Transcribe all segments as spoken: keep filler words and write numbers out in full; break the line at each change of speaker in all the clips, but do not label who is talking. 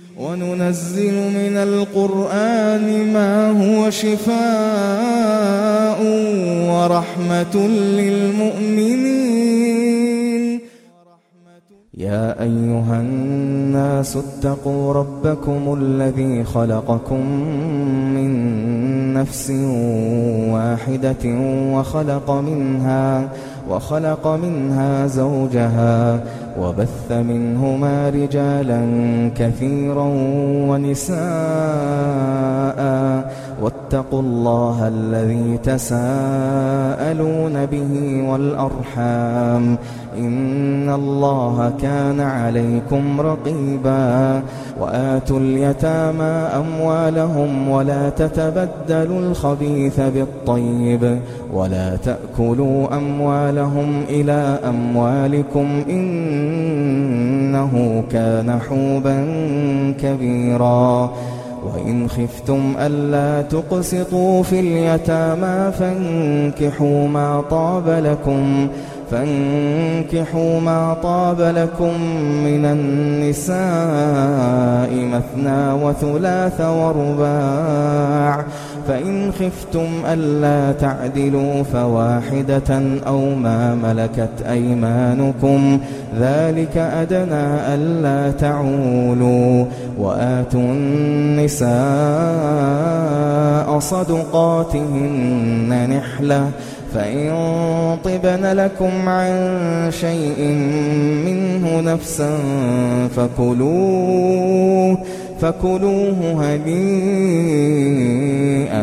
وننزل من القرآن ما هو شفاء ورحمة للمؤمنين. يا أيها الناس اتقوا ربكم الذي خلقكم من نفس واحدة وخلق منها وخلق منها زوجها وبث منهما رجالا كثيرا ونساء واتقوا الله الذي تساءلون به والأرحام إن الله كان عليكم رقيبا. وآتوا اليتامى أموالهم ولا تتبدلوا الخبيث بالطيب ولا تأكلوا أموالهم إلى أموالكم إنه كان حوبا كبيرا. وإن خفتم ألا تقسطوا في اليتامى فانكحوا ما طاب لكم فانكحوا ما طاب لكم من النساء مثنى وثلاث ورباع، فإن خفتم ألا تعدلوا فواحدة أو ما ملكت أيمانكم ذلك أدنى ألا تعولوا. وآتوا النساء صدقاتهن نحلة فإن طبن لكم عن شيء منه نفسا فكلوه فكلوه هنيئا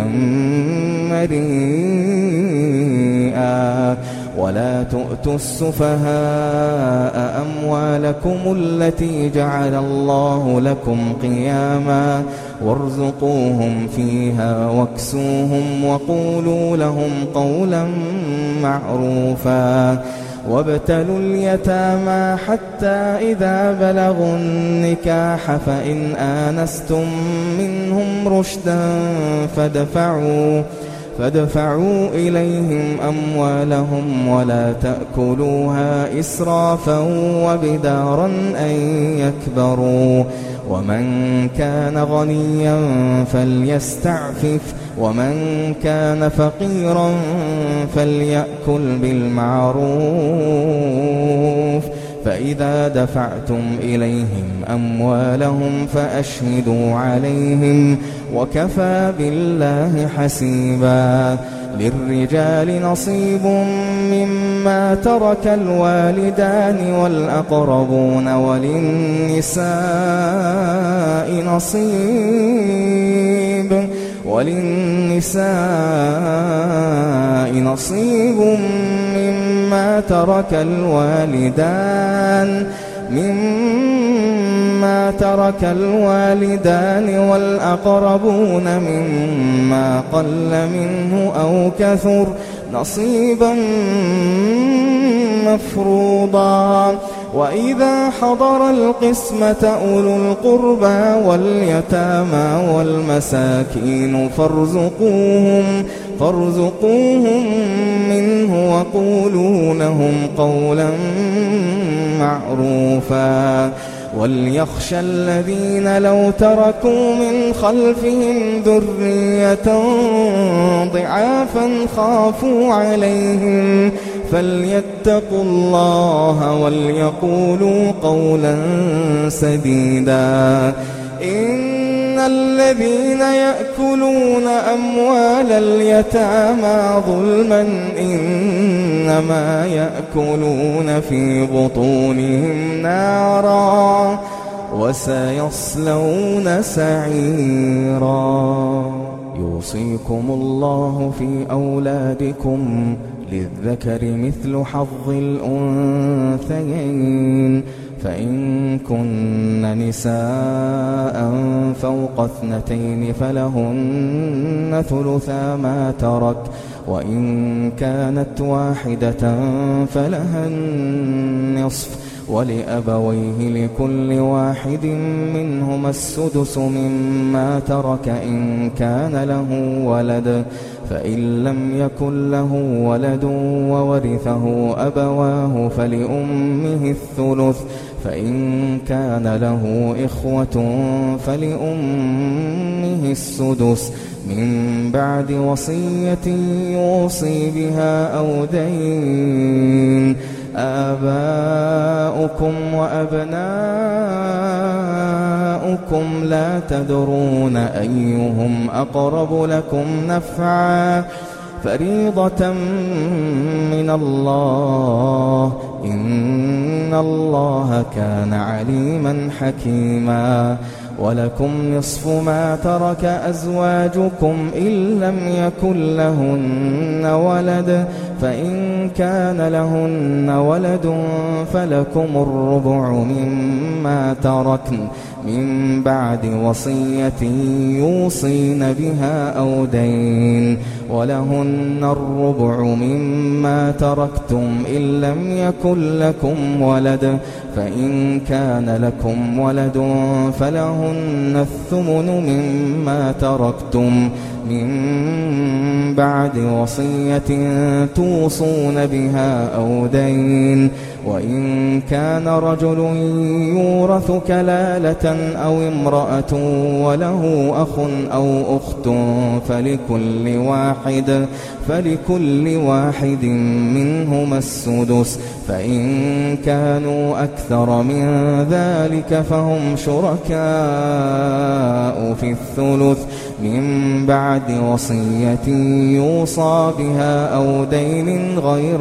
مريئا. ولا تؤتوا السفهاء أموالكم التي جعل الله لكم قياما وارزقوهم فيها واكسوهم وقولوا لهم قولا معروفا. وابتلوا اليتامى حتى إذا بلغوا النكاح فإن آنستم منهم رشدا فادفعوا فادفعوا إليهم أموالهم ولا تأكلوها إسرافا وبدارا أن يكبروا. ومن كان غنيا فليستعفف ومن كان فقيرا فليأكل بالمعروف. فإذا دفعتم إليهم أموالهم فأشهدوا عليهم وكفى بالله حسيبا. للرجال نصيب مما ترك الوالدان والأقربون وللنساء نصيب وللنساء نصيب مما ترك الوالدان مما ترك الوالدان والأقربون مما قل منه أو كثر نصيبا مفروضا. وإذا حضر القسمة أولو القربى واليتامى والمساكين فارزقوهم فارزقوهم منه وقولوا لهم قولا معروفا. وليخشى الذين لو تركوا من خلفهم ذرية ضعافا خافوا عليهم فليتقوا الله وليقولوا قولا سديدا. إن الذين يأكلون أموال اليتامى ظلما إنما يأكلون في بطونهم نارا وسيصلون سعيرا. يوصيكم الله في أولادكم للذكر مثل حظ الأنثيين فإن كن نساء فوق اثنتين فلهن ثلثا ما ترك وإن كانت واحدة فلها النصف ولأبويه لكل واحد منهما السدس مما ترك إن كان له ولد فإن لم يكن له ولد وورثه أبواه فلأمه الثلث فإن كان له إخوة فلأمه السدس من بعد وصية يوصي بها أو دين. آباؤكم وأبناؤكم لا تدرون أيهم أقرب لكم نفعا فريضة من الله إن الله كان عليما حكيما. ولكم نصف ما ترك أزواجكم إن لم يكن لهن ولد فإن كان لهن ولد فلكم الربع مما تركن من بعد وصية يوصين بها أو دين. ولهن الربع مما تركتم إن لم يكن لكم ولد فإن كان لكم ولد فلهن الثمن مما تركتم من بعد وصية توصون بها أو دين. وإن كان رجل يورث كلالة أو امرأة وله أخ أو أخت فلكل واحد فلكل واحد منهما السدس فإن كانوا أكثر من ذلك فهم شركاء في الثلث من بعد وصية يوصى بها أو دين غير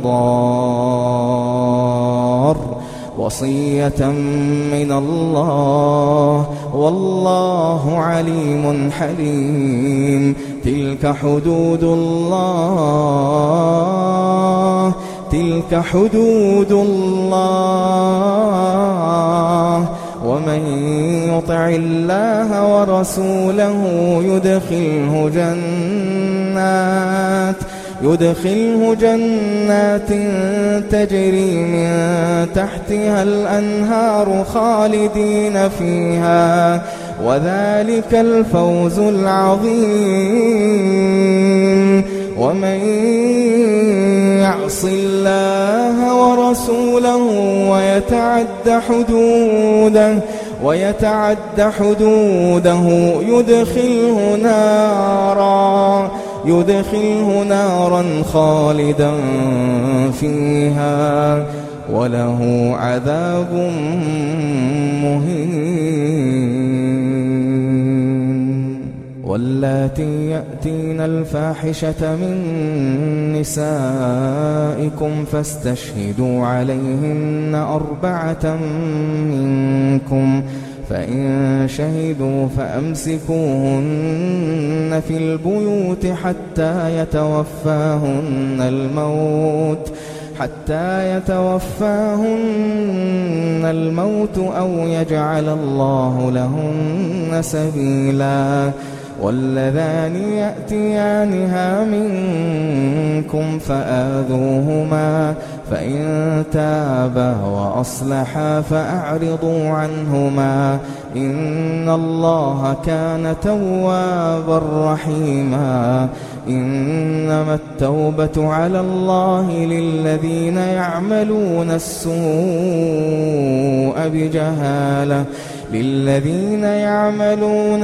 مضار وصية من الله والله عليم حليم. تلك حدود الله تلك حدود الله ومن يطع الله ورسوله يدخله جنات يدخله جنات تجري من تحتها الأنهار خالدين فيها وذلك الفوز العظيم. ومن يعص الله ورسوله ويتعد حدوده ويتعد حدوده يدخله نارا يدخله نارا خالدا فيها وله عذاب مهين. واللاتي يأتين الفاحشة من نسائكم فاستشهدوا عليهن أربعة منكم فإن شهدوا فأمسكوهن في البيوت حتى يتوفاهن الموت حتى يتوفاهن الموت أو يجعل الله لهن سبيلا. واللذان يأتيانها منكم فآذوهما فإن تابا وأصلحا فأعرضوا عنهما إن الله كان توابا رحيما. إنما التوبة على الله للذين يعملون السوء بجهالة للذين يعملون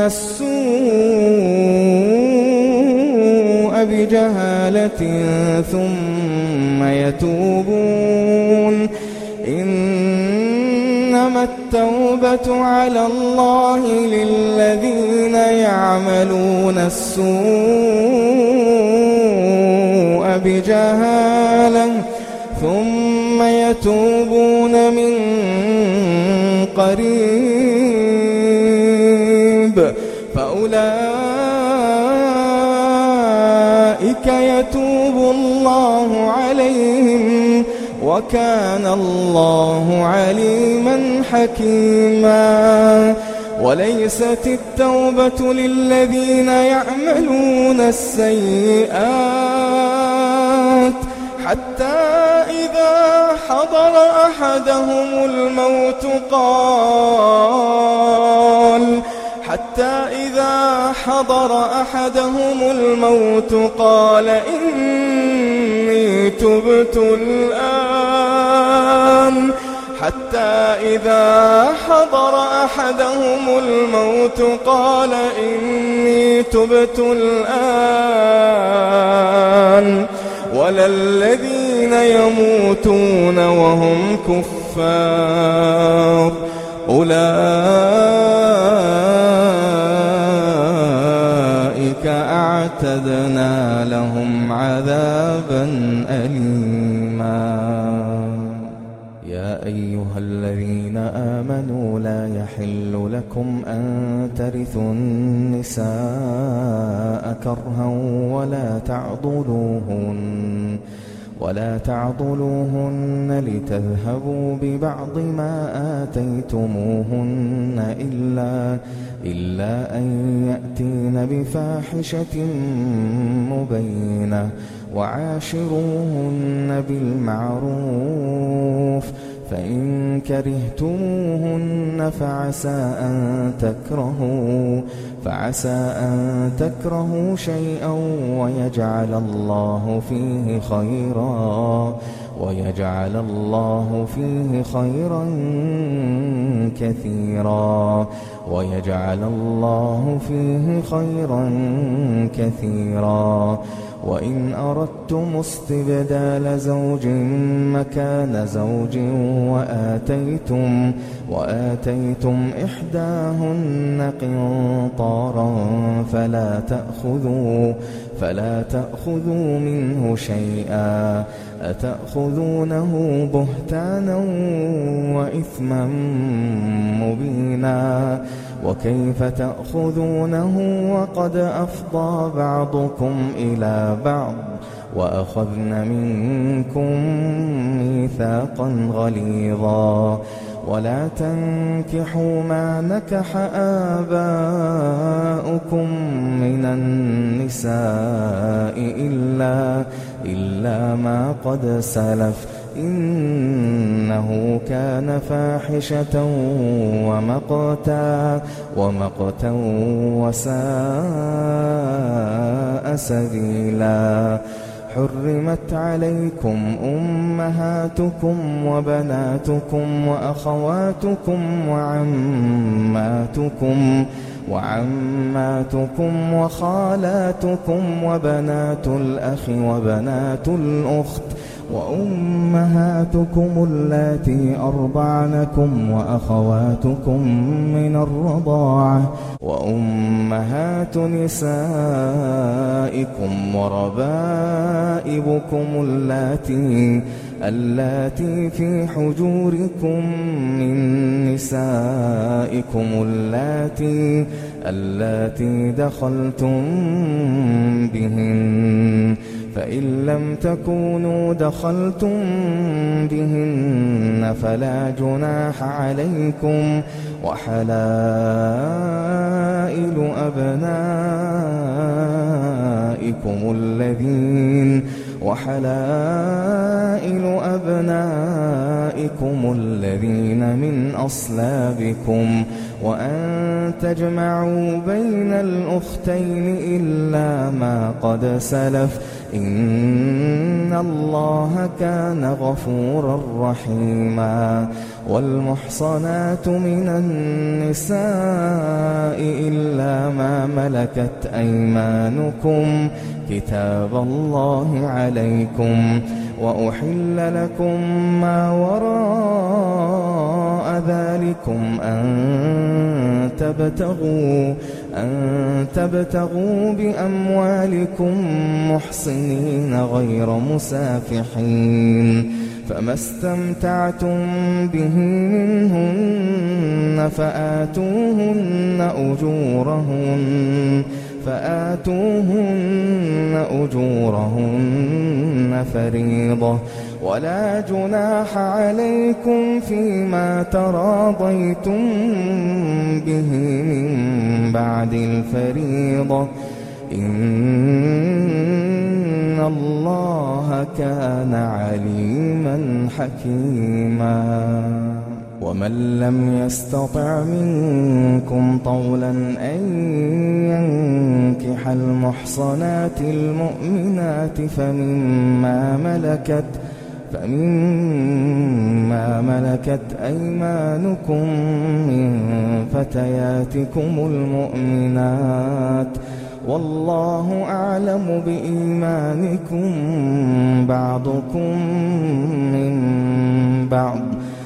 السوء بجهالة ثم يتوبون إنما التوبة على الله للذين يعملون السوء بجهالة ثم يتوبون من قريب فأولئك يتوب الله عليهم وكان الله عليما حكيما. وليست التوبة للذين يعملون السيئات حتى إذا حضر أحدهم الموت قال حتى إذا حضر أحدهم الموت قال إني تبت الآن حتى إذا حضر أحدهم الموت قال إني تبت الآن ولا الذين يموتون وهم كفار أولئك أعتدنا لهم عذابا أليما. يا أيها الذين آمنوا لا يحل لكم أن ترثوا النساء كرها ولا تعضلوهن ولا تعضلوهن لتذهبوا ببعض ما آتيتموهن إلا إلا أن يأتين بفاحشة مبينة وعاشروهن بالمعروف فإن كرهتموهن فعسى أن تكرهوا فعسى أن تكرهوا شيئا ويجعل الله فيه خيرا ويجعل الله فيه خيرا كثيرا ويجعل الله فيه خيرا كثيرا. وإن أردتم استبدال زوج مكان زوج وآتيتم وآتيتم إحداهن قنطارا فلا تأخذوا فلا تأخذوا منه شيئا أتأخذونه بهتانا وإثما مبينا وكيف تأخذونه وقد أفضى بعضكم إلى بعض وأخذن منكم ميثاقا غليظا. ولا تنكحوا ما نكح آباؤكم من النساء إلا, إلا ما قد سلف إنه كان فاحشة ومقتا ومقتا وساء سبيلا. حرمت عليكم أمهاتكم وبناتكم وأخواتكم وعماتكم وعماتكم وخالاتكم وبنات الأخ وبنات الأخت وأمهاتكم اللاتي أرضعنكم وأخواتكم من الرضاعة وأمهات نسائكم وربائبكم اللاتي اللاتي في حجوركم من نسائكم اللاتي اللاتي دخلتم بهن فإن لم تكونوا دخلتم بهن فلا جناح عليكم وحلائل أبنائكم الذين وحلائل أبنائكم الذين من أصلابكم وأن تجمعوا بين الأختين إلا ما قد سلف إن الله كان غفورا رحيما. والمحصنات من النساء إلا ما ملكت أيمانكم كتاب الله عليكم وأحل لكم ما وراء ذلكم أن تبتغوا أن تبتغوا بأموالكم محصنين غير مسافحين فما استمتعتم به منهن فآتوهن أجورهن فآتوهن أجورهن فريضة ولا جناح عليكم فيما تراضيتم به من بعد الفريضة إن الله كان عليما حكيما. ومن لم يستطع منكم طولا أن ينكح المحصنات المؤمنات فمما ملكت فمما ملكت أيمانكم من فتياتكم المؤمنات والله أعلم بإيمانكم بعضكم من بعض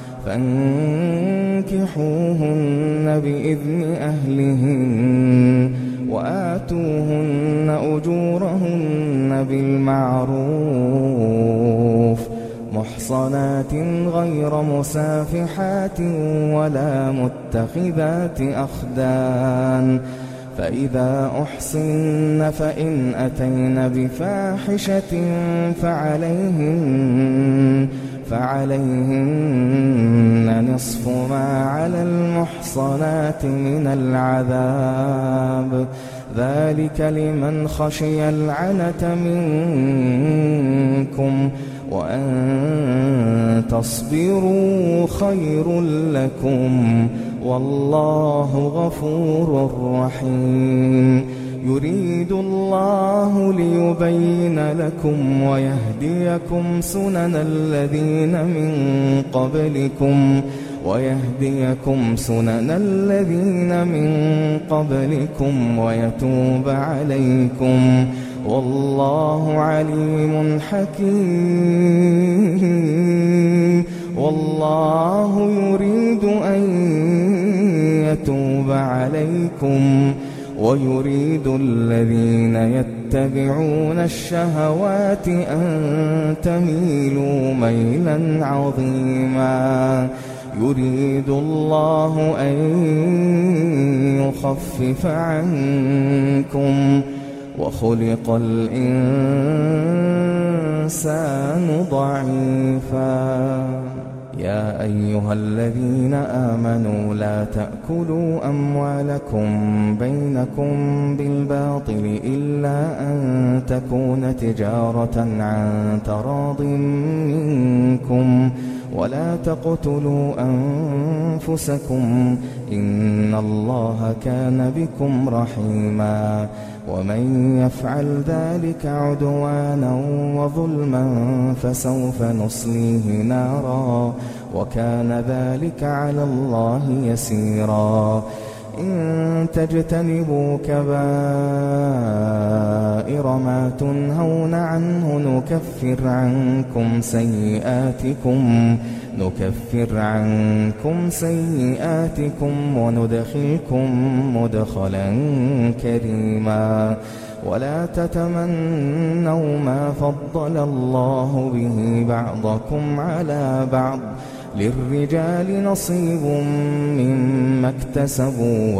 فانكحوهن بإذن أهلهن وآتوهن أجورهن بالمعروف محصنات غير مسافحات ولا متخذات أخدان فإذا أحصن فإن أتين بفاحشة فعليهن فعليهن نصف ما على المحصنات من العذاب ذلك لمن خشي العنة منكم وأن تصبروا خير لكم والله غفور رحيم يريد الله ليبين لكم ويهديكم سنن الذين من قبلكم ويهديكم سنن الذين من قبلكم ويتوب عليكم والله عليم حكيم والله يريد أن يتوب عليكم ويريد الذين يتبعون الشهوات أن تميلوا ميلا عظيما يريد الله أن يخفف عنكم وخلق الإنسان ضعيفا يا أيها الذين آمنوا لا تأكلوا أموالكم بينكم بالباطل إلا أن تكون تجارة عن تراض منكم ولا تقتلوا أنفسكم إن الله كان بكم رحيما ومن يفعل ذلك عدوانا وظلما فسوف نصليه نارا وكان ذلك على الله يسيرا إن تجتنبوا كبائر ما تنهون عنه نكفر عنكم سيئاتكم نكفر عنكم سيئاتكم وندخلكم مدخلا كريما ولا تتمنوا ما فضل الله به بعضكم على بعض للرجال نصيب مما اكتسبوا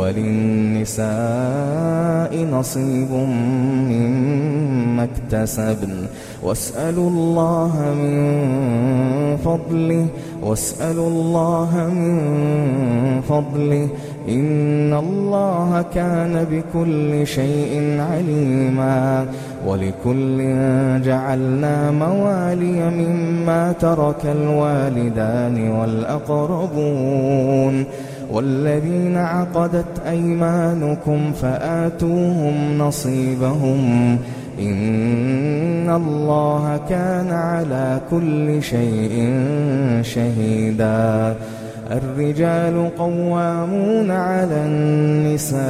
وللنساء نصيب مما اكتسبن واسألوا الله من فضله واسألوا الله من فضله إن الله كان بكل شيء عليما ولكل جعلنا موالي مما ترك الوالدان والأقربون والذين عقدت أيمانكم فآتوهم نصيبهم إن الله كان على كل شيء شهيدا الرجال قوامون على النساء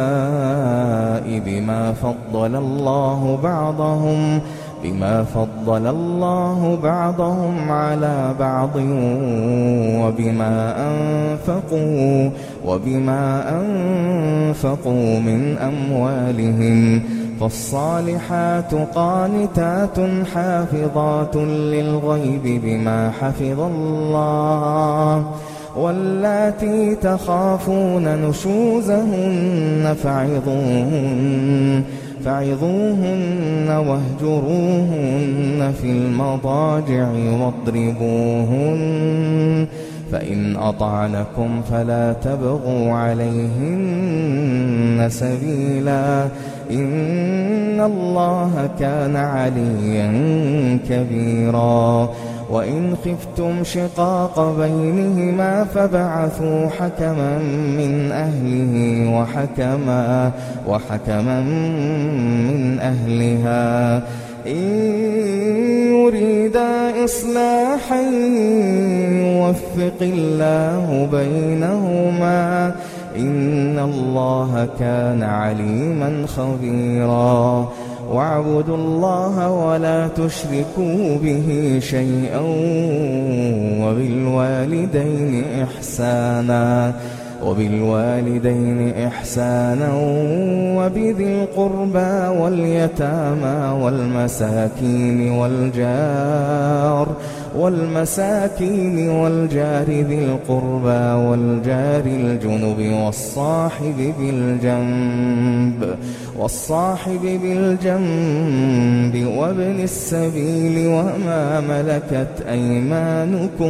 بما فضل الله بعضهم بما فضل الله بعضهم على بعض وبما أنفقوا وبما أنفقوا من أموالهم فالصالحات قانتات حافظات للغيب بما حفظ الله واللاتي تخافون نشوزهن فعظوهن فعظوهن واهجروهن في المضاجع واضربوهن فإن أطعنكم فلا تبغوا عليهن سبيلا إن الله كان عليا كبيرا وإن خفتم شقاق بينهما فبعثوا حكما من أهله وحكما وحكما من أهلها إن يريدا إصلاحا يوفق الله بينهما إن الله كان عليما خبيرا واعبدوا الله ولا تشركوا به شيئا وبالوالدين إحسانا وبالوالدين إحسانا وبذي القربى واليتامى والمساكين والجار والمساكين والجار ذي القربى والجار الجنب والصاحب بالجنب والصاحب بالجنب وابن السبيل وما ملكت أيمانكم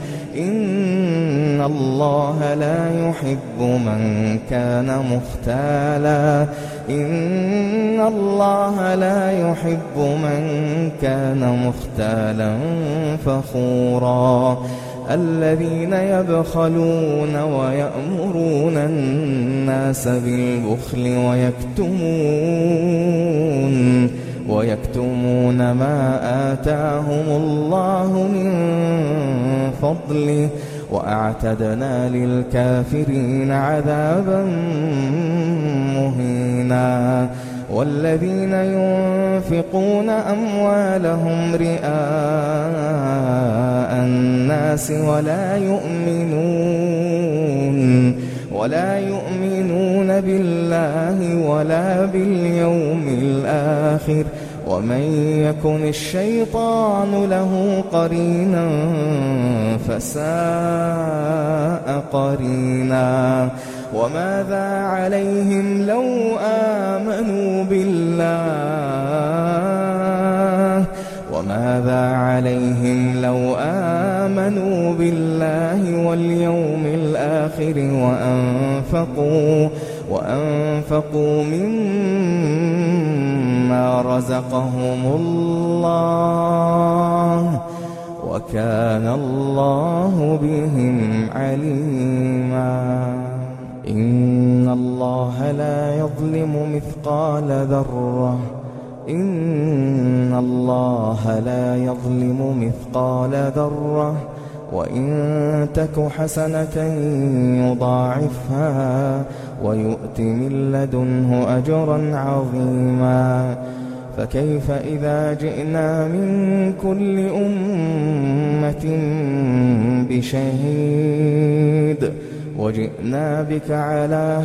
إن الله لا يحب من كان مختالا إن الله لا يحب من كان مختالا فخورا الذين يبخلون ويأمرون الناس بالبخل ويكتمون ويكتمون ما آتاهم الله من فضله وأعتدنا للكافرين عذابا مهينا والذين ينفقون أموالهم رئاء الناس ولا يؤمنون ولا يؤمنون بالله ولا باليوم الآخر ومن يكن الشيطان له قرينا فساء قرينا وماذا عليهم لو آمنوا بالله وماذا عليهم لو آمنوا بالله واليوم الآخر وأنفقوا وأنفقوا مما رزقهم الله وكان الله بهم عليما إن الله لا يظلم مثقال ذرة إن الله لا يظلم مثقال ذرة وإن تك حسنة يضاعفها ويؤت من لدنه أجرا عظيما فكيف إذا جئنا من كل أمة بشهيد وجئنا بك على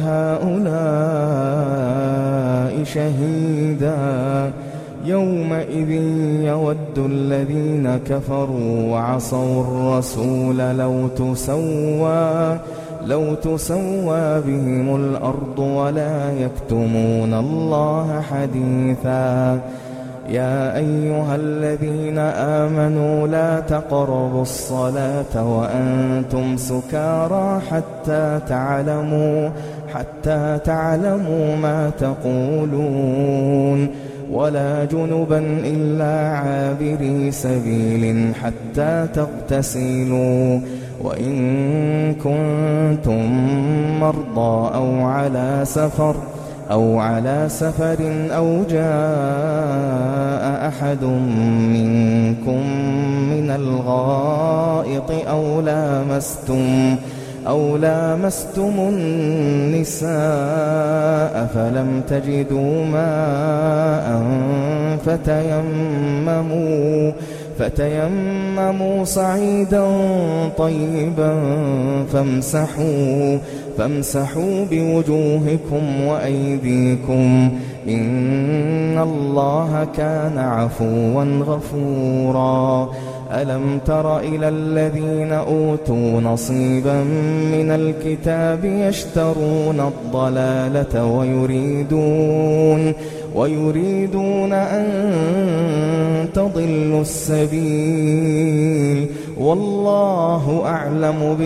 هؤلاء شهيدا يومئذ يود الذين كفروا وعصوا الرسول لو تسوى لو تسوى بهم الأرض ولا يكتمون الله حديثا يا أيها الذين آمنوا لا تقربوا الصلاة وأنتم سكارى حتى تعلموا حتى تعلموا ما تقولون ولا جنبا إلا عابري سبيل حتى تغتسلوا وإن كنتم مرضى أو على سفر أو على سفر أو جاء أحد منكم من الغائط أو لامستم أو لامستم النساء فلم تجدوا ماء فتيمموا فتيمموا صعيدا طيبا فامسحوا فامسحوا بوجوهكم وأيديكم إن الله كان عفوا غفورا ألم تر إلى الذين أوتوا نصيبا من الكتاب يشترون الضلالة ويريدون ويريدون أن تضلوا السبيل والله أعلم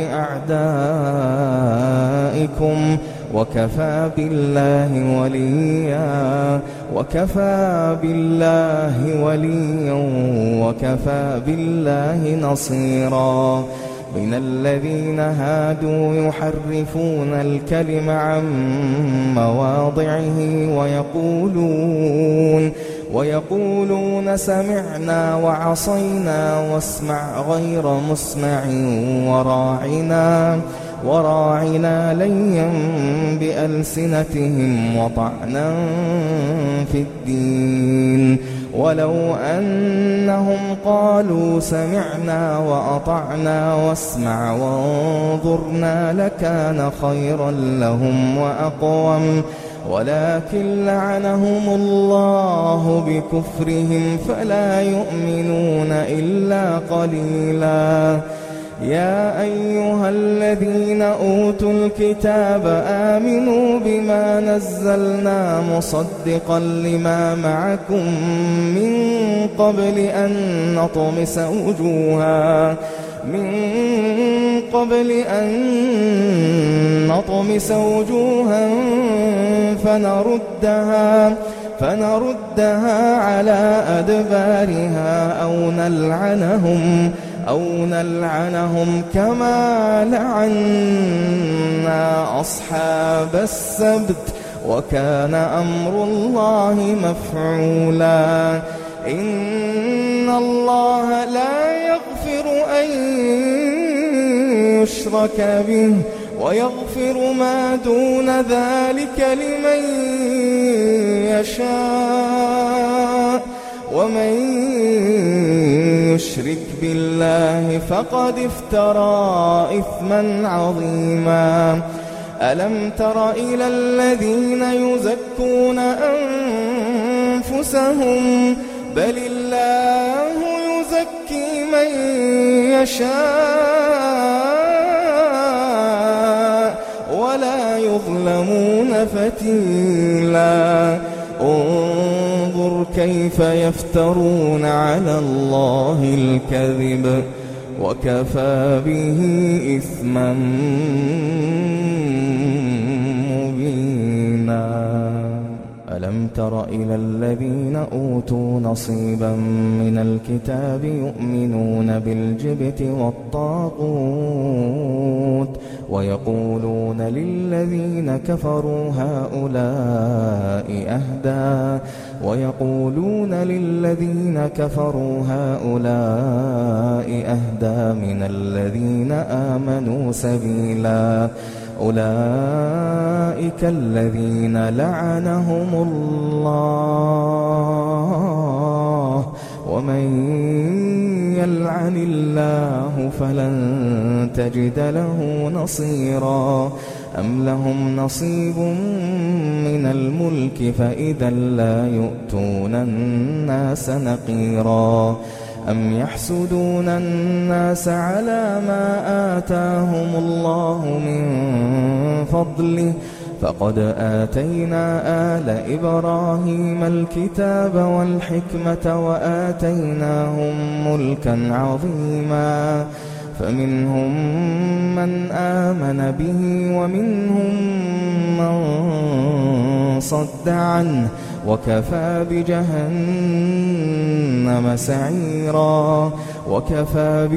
بأعدائكم وكفى بالله وليا وكفى بالله وليا وكفى بالله نصيرا من الذين هادوا يحرفون الكلم عن مواضعه ويقولون ويقولون سمعنا وعصينا واسمع غير مسمع وراعنا وراعنا ليا بألسنتهم وطعنا في الدين ولو أنهم قالوا سمعنا وأطعنا واسمع وانظرنا لكان خيرا لهم وأقوم ولكن لعنهم الله بكفرهم فلا يؤمنون إلا قليلا. يا أيها الذين أوتوا الكتاب آمنوا بما نزلنا مصدقا لما معكم من قبل أن نطمس وجوها من قبل أن نطمس وجوها فنردها فنردها على أدبارها أو نلعنهم أو نلعنهم كما لعنا أصحاب السبت وكان أمر الله مفعولا. إن الله لا يغفر أن يشرك به ويغفر ما دون ذلك لمن يشاء ومن يشرك بالله فقد افترى إثما عظيما. ألم تر إلى الذين يزكون أنفسهم بل الله يزكي من يشاء ولا يظلمون فتيلا. انظر كيف يفترون على الله الكذب وكفى به إثما مبينا. ألم تر إلى الذين أوتوا نصيبا من الكتاب يؤمنون بالجبت والطاغوت ويقولون للذين كفروا هؤلاء أهدى ويقولون للذين كفروا هؤلاء أهدى من الذين آمنوا سبيلا. أولئك الذين لعنهم الله ومن يلعن الله فلن تجد له نصيرا. أم لهم نصيب من الملك فإذا لا يؤتون الناس نقيرا. أم يحسدون الناس على ما آتاهم الله من فضله فقد آتينا آل إبراهيم الكتاب والحكمة وآتيناهم ملكا عظيما. فمنهم من آمن به ومنهم من صد عنه وكفى بجهنم سعيرا وكفى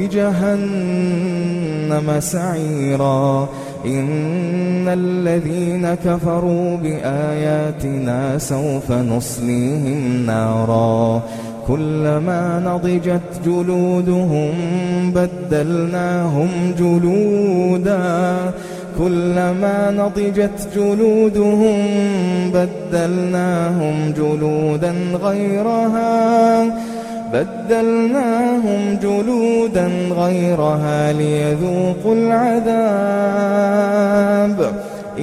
بجهنم سعيرا. إن الذين كفروا بآياتنا سوف نصليهم نارا كلما نضجت جلودهم بدلناهم جلودا كلما نضجت جلودهم بدلناهم جلودا غيرها بدلناهم جلودا غيرها ليذوقوا العذاب.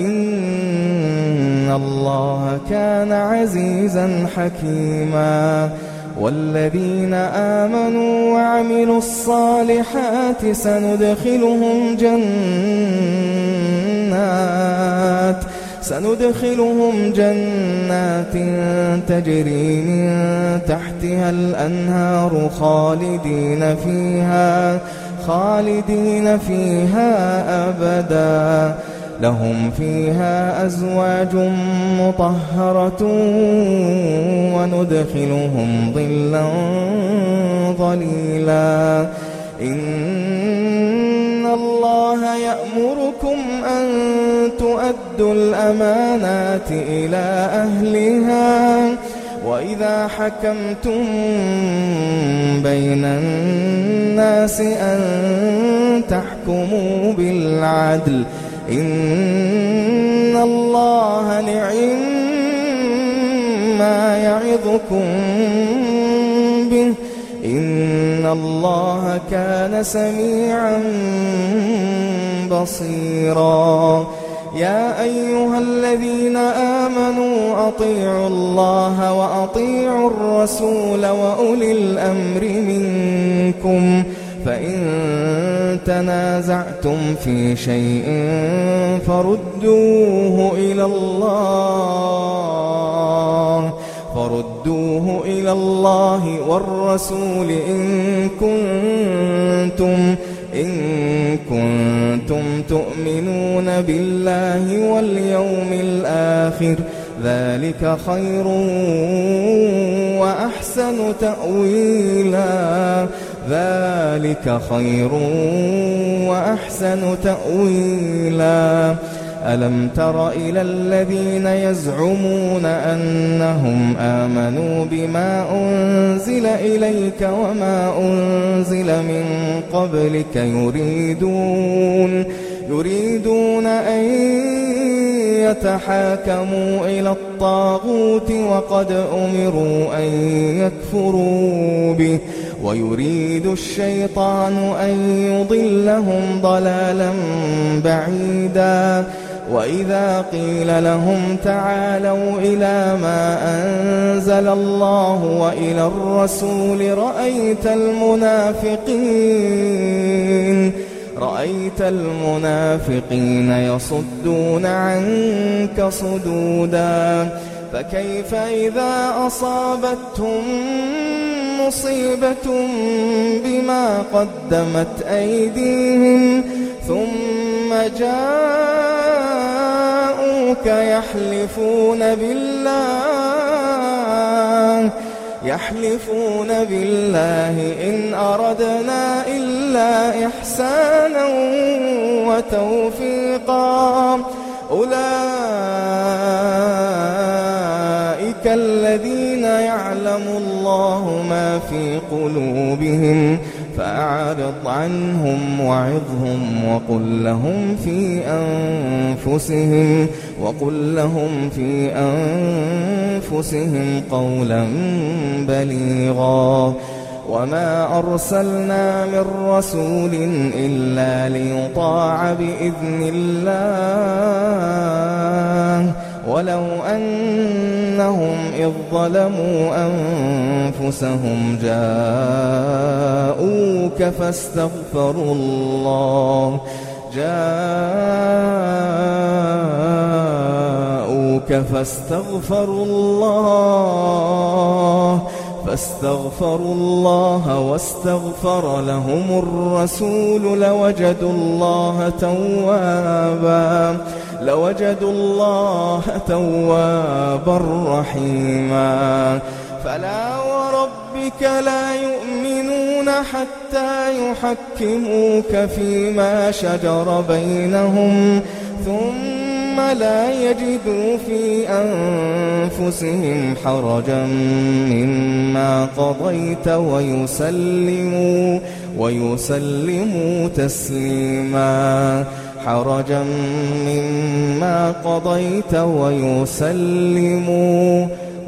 إن الله كان عزيزا حكيما. والذين آمنوا وعملوا الصالحات سندخلهم جنات سندخلهم جنات تجري من تحتها الأنهار خالدين فيها خالدين فيها أبدا. لهم فيها أزواج مطهرة وندخلهم ظلا ظليلا. إن الله يأمركم أن تؤدوا الأمانات إلى أهلها وإذا حكمتم بين الناس أن تحكموا بالعدل إن الله نعم ما يعظكم به إن الله كان سميعا بصيرا. يا أيها الذين آمنوا أطيعوا الله وأطيعوا الرسول وأولي الأمر منكم فإن تنازعتم في شيء فردوه إلى الله فردوه إلى الله والرسول إن كنتم إن كنتم تؤمنون بالله واليوم الآخر ذلك خير وأحسن تأويلا ذلك خير وأحسن تأويلا. ألم تر إلى الذين يزعمون أنهم آمنوا بما أنزل إليك وما أنزل من قبلك يريدون يريدون أن يتحاكموا إلى الطاغوت وقد أمروا أن يكفروا به ويريد الشيطان أن يضلهم ضلالا بعيدا. وإذا قيل لهم تعالوا إلى ما أنزل الله وإلى الرسول رأيت المنافقين رأيت المنافقين يصدون عنك صدودا. فكيف إذا أصابتهم مصيبة بما قدمت أيديهم ثم جاءوك يحلفون بالله يحلفون بالله إن أردنا إلا إحسانا وتوفيقا أولئك الذين يعلم الله ما في قلوبهم فأعرض عنهم وعظهم وقل لهم في أنفسهم وقل لهم في أنفسهم قولا بليغا. وما أرسلنا من رسول إلا ليطاع بإذن الله ولو أنهم إذ ظلموا أنفسهم جاءوك فاستغفروا الله جاءوك فاستغفروا الله فاستغفروا الله واستغفر لهم الرسول لوجدوا الله توابا لوجدوا الله توابا رحيما. فلا وربك لا يؤمنون حتى يحكموك فيما شجر بينهم ثم لا يجدوا في أنفسهم حرجا مما قضيت ويسلموا ويسلموا تسليما حرجا مما قضيت ويسلموا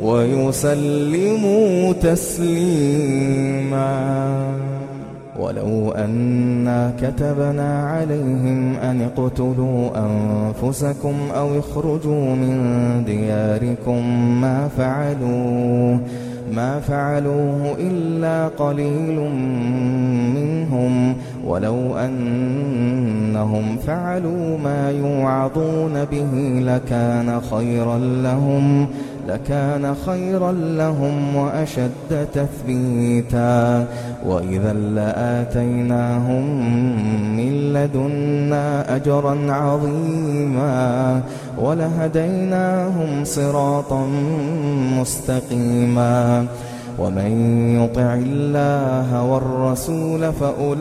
ويسلموا تسليما. ولو أنا كتبنا عليهم أن اقتلوا أنفسكم أو اخرجوا من دياركم ما فعلوه ما فعلوه إلا قليل منهم ولو أنهم فعلوا ما يوعظون به لكان خيرا لهم لكان خيرا لهم وأشد تثبيتا وإذا لآتيناهم من لدنا أجرا عظيما ولهديناهم صراطا مستقيما. ومن يطع الله والرسول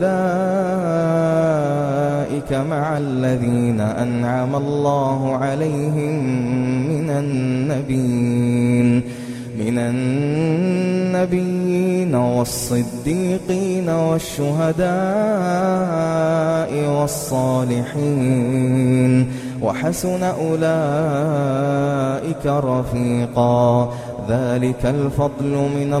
فأولئك مع الذين أنعم الله عليهم من النبيين من النبيين والصديقين والشهداء والصالحين وحسن أولئك رفيقا ذلك الفضل من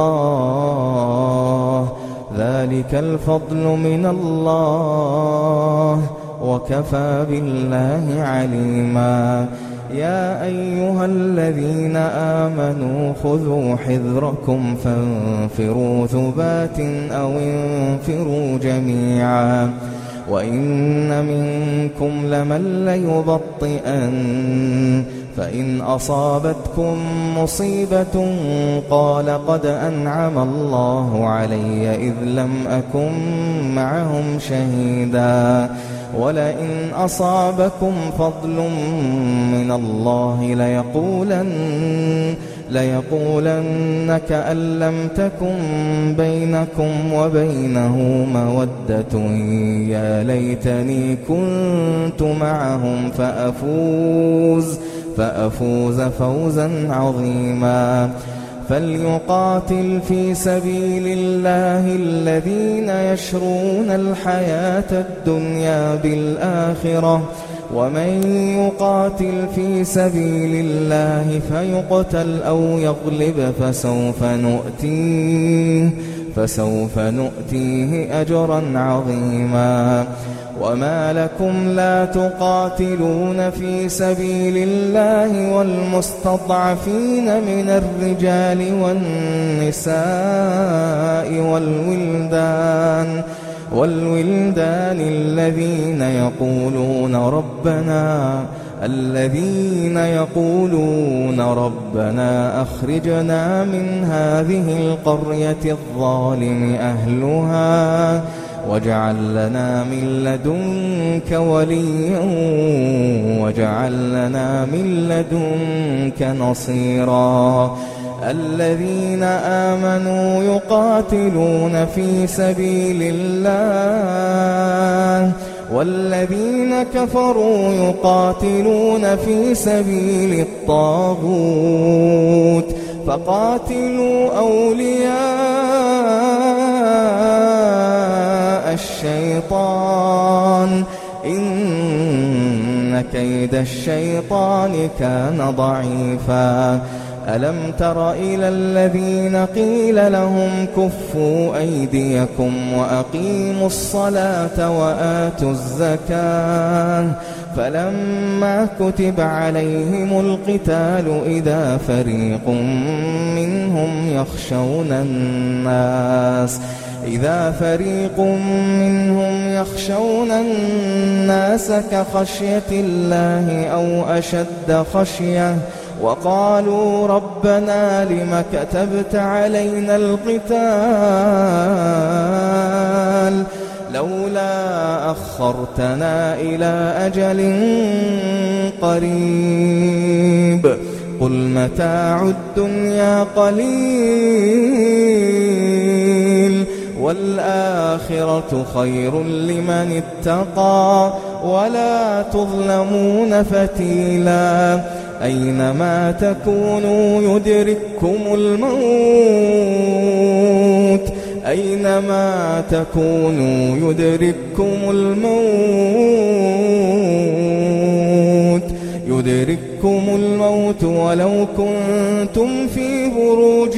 الله ذلك الفضل من الله وكفى بالله عليما يا أيها الذين آمنوا خذوا حذركم فانفروا ثبات أو انفروا جميعا وإن منكم لمن ليبطئن فإن أصابتكم مصيبة قال قد أنعم الله علي إذ لم أكن معهم شهيدا ولئن أصابكم فضل من الله ليقولن ليقولن كأن لم تكن بينكم وبينه مودة يا ليتني كنت معهم فأفوز فأفوز فوزا عظيما فليقاتل في سبيل الله الذين يشرون الحياة الدنيا بالآخرة ومن يقاتل في سبيل الله فيقتل أو يغلب فسوف نؤتيه فسوف نؤتيه أجرا عظيما وما لكم لا تقاتلون في سبيل الله والمستضعفين من الرجال والنساء والولدان والولدان الذين يقولون ربنا الذين يقولون ربنا أخرجنا من هذه القرية الظالم أهلها واجعل لنا من لدنك وليا واجعل لنا من لدنك نصيرا الذين آمنوا يقاتلون في سبيل الله والذين كفروا يقاتلون في سبيل الطاغوت فقاتلوا أولياء الشيطان إن كيد الشيطان كان ضعيفا ألم تر إلى الذين قيل لهم كفوا أيديكم وأقيموا الصلاة وآتوا الزكاة فلما كتب عليهم القتال إذا فريق منهم يخشون الناس إذا فريق منهم يخشون الناس كخشية الله أو أشد خشية وقالوا ربنا لم كتبت علينا القتال لولا أخرتنا إلى أجل قريب قل متاع الدنيا قليل والآخرة خير لمن اتقى ولا تظلمون فتيلا أينما تكونوا يدرككم الموت أينما تكونوا يدرككم الموت يدرككم الموت ولو كنتم في بروج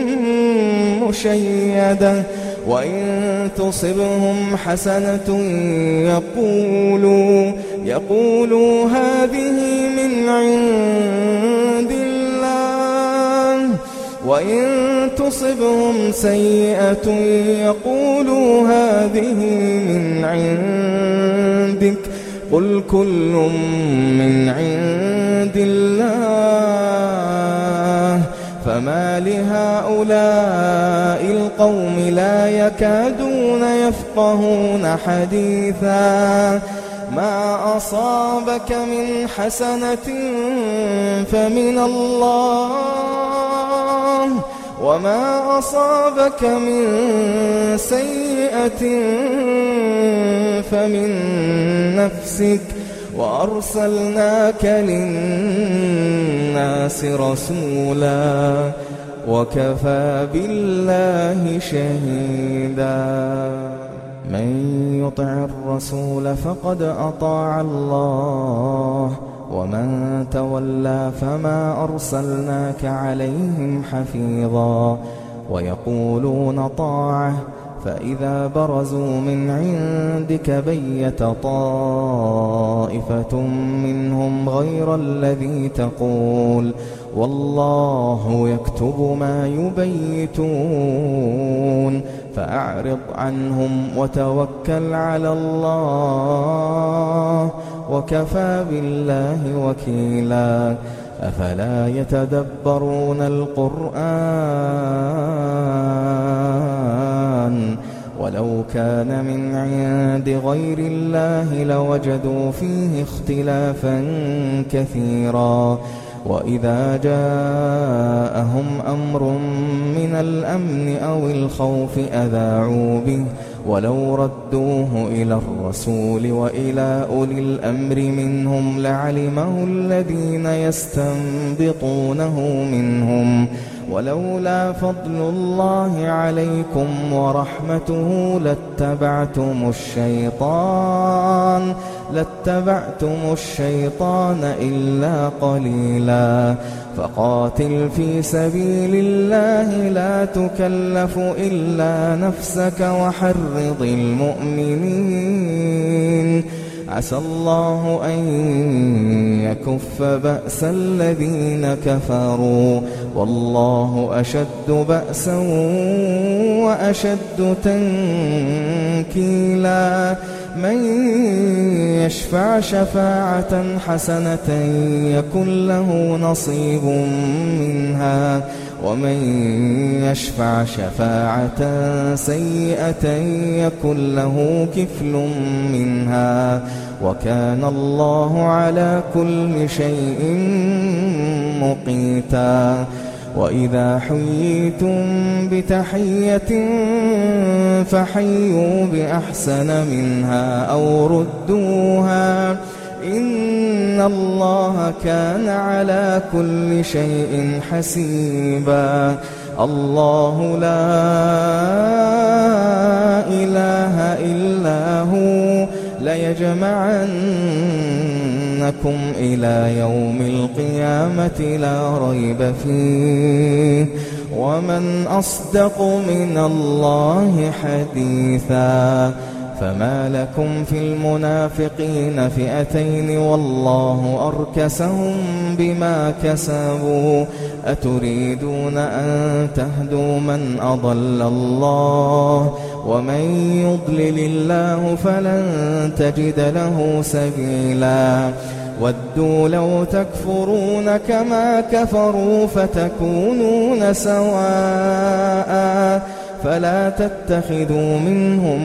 مشيدة وإن تصبهم حسنة يقولوا يقولوا هذه من عند الله وإن تصبهم سيئة يقولوا هذه من عندك قل كل من عند الله فما لهؤلاء القوم لا يكادون يفقهون حديثا ما أصابك من حسنة فمن الله وما أصابك من سيئة فمن نفسك وأرسلناك للناس رسولا وكفى بالله شهيدا. من يطع الرسول فقد أطاع الله ومن تولى فما أرسلناك عليهم حفيظا. ويقولون طاعة فإذا برزوا من عندك بيت طائفة منهم غير الذي تقول والله يكتب ما يبيتون فأعرض عنهم وتوكل على الله وكفى بالله وكيلا. أفلا يتدبرون القرآن ولو كان من عند غير الله لوجدوا فيه اختلافا كثيرا. وإذا جاءهم أمر من الأمن أو الخوف أذاعوا به ولو ردوه إلى الرسول وإلى أولي الأمر منهم لعلمه الذين يستنبطونه منهم ولولا فضل الله عليكم ورحمته لاتبعتم الشيطان لاتبعتم الشيطان إلا قليلا. فقاتل في سبيل الله لا تكلف إلا نفسك وحرض المؤمنين عسى الله أن يكف بأس الذين كفروا والله أشد بأسا وأشد تنكيلا. من يشفع شفاعة حسنة يكن له نصيب منها ومن يشفع شفاعة سيئة يكن له كفل منها وكان الله على كل شيء مقيتا. وإذا حييتم بتحية فحيوا بأحسن منها أو ردوها إن الله كان على كل شيء حسيبا. الله لا إله إلا هو ليجمعنكم إلى يوم القيامة لا ريب فيه ومن أصدق من الله حديثا. فما لكم في المنافقين فئتين والله أركسهم بما كسبوا أتريدون أن تهدوا من أضل الله ومن يضلل الله فلن تجد له سبيلا. ودوا لو تكفرون كما كفروا فتكونون سواء فلا تتخذوا منهم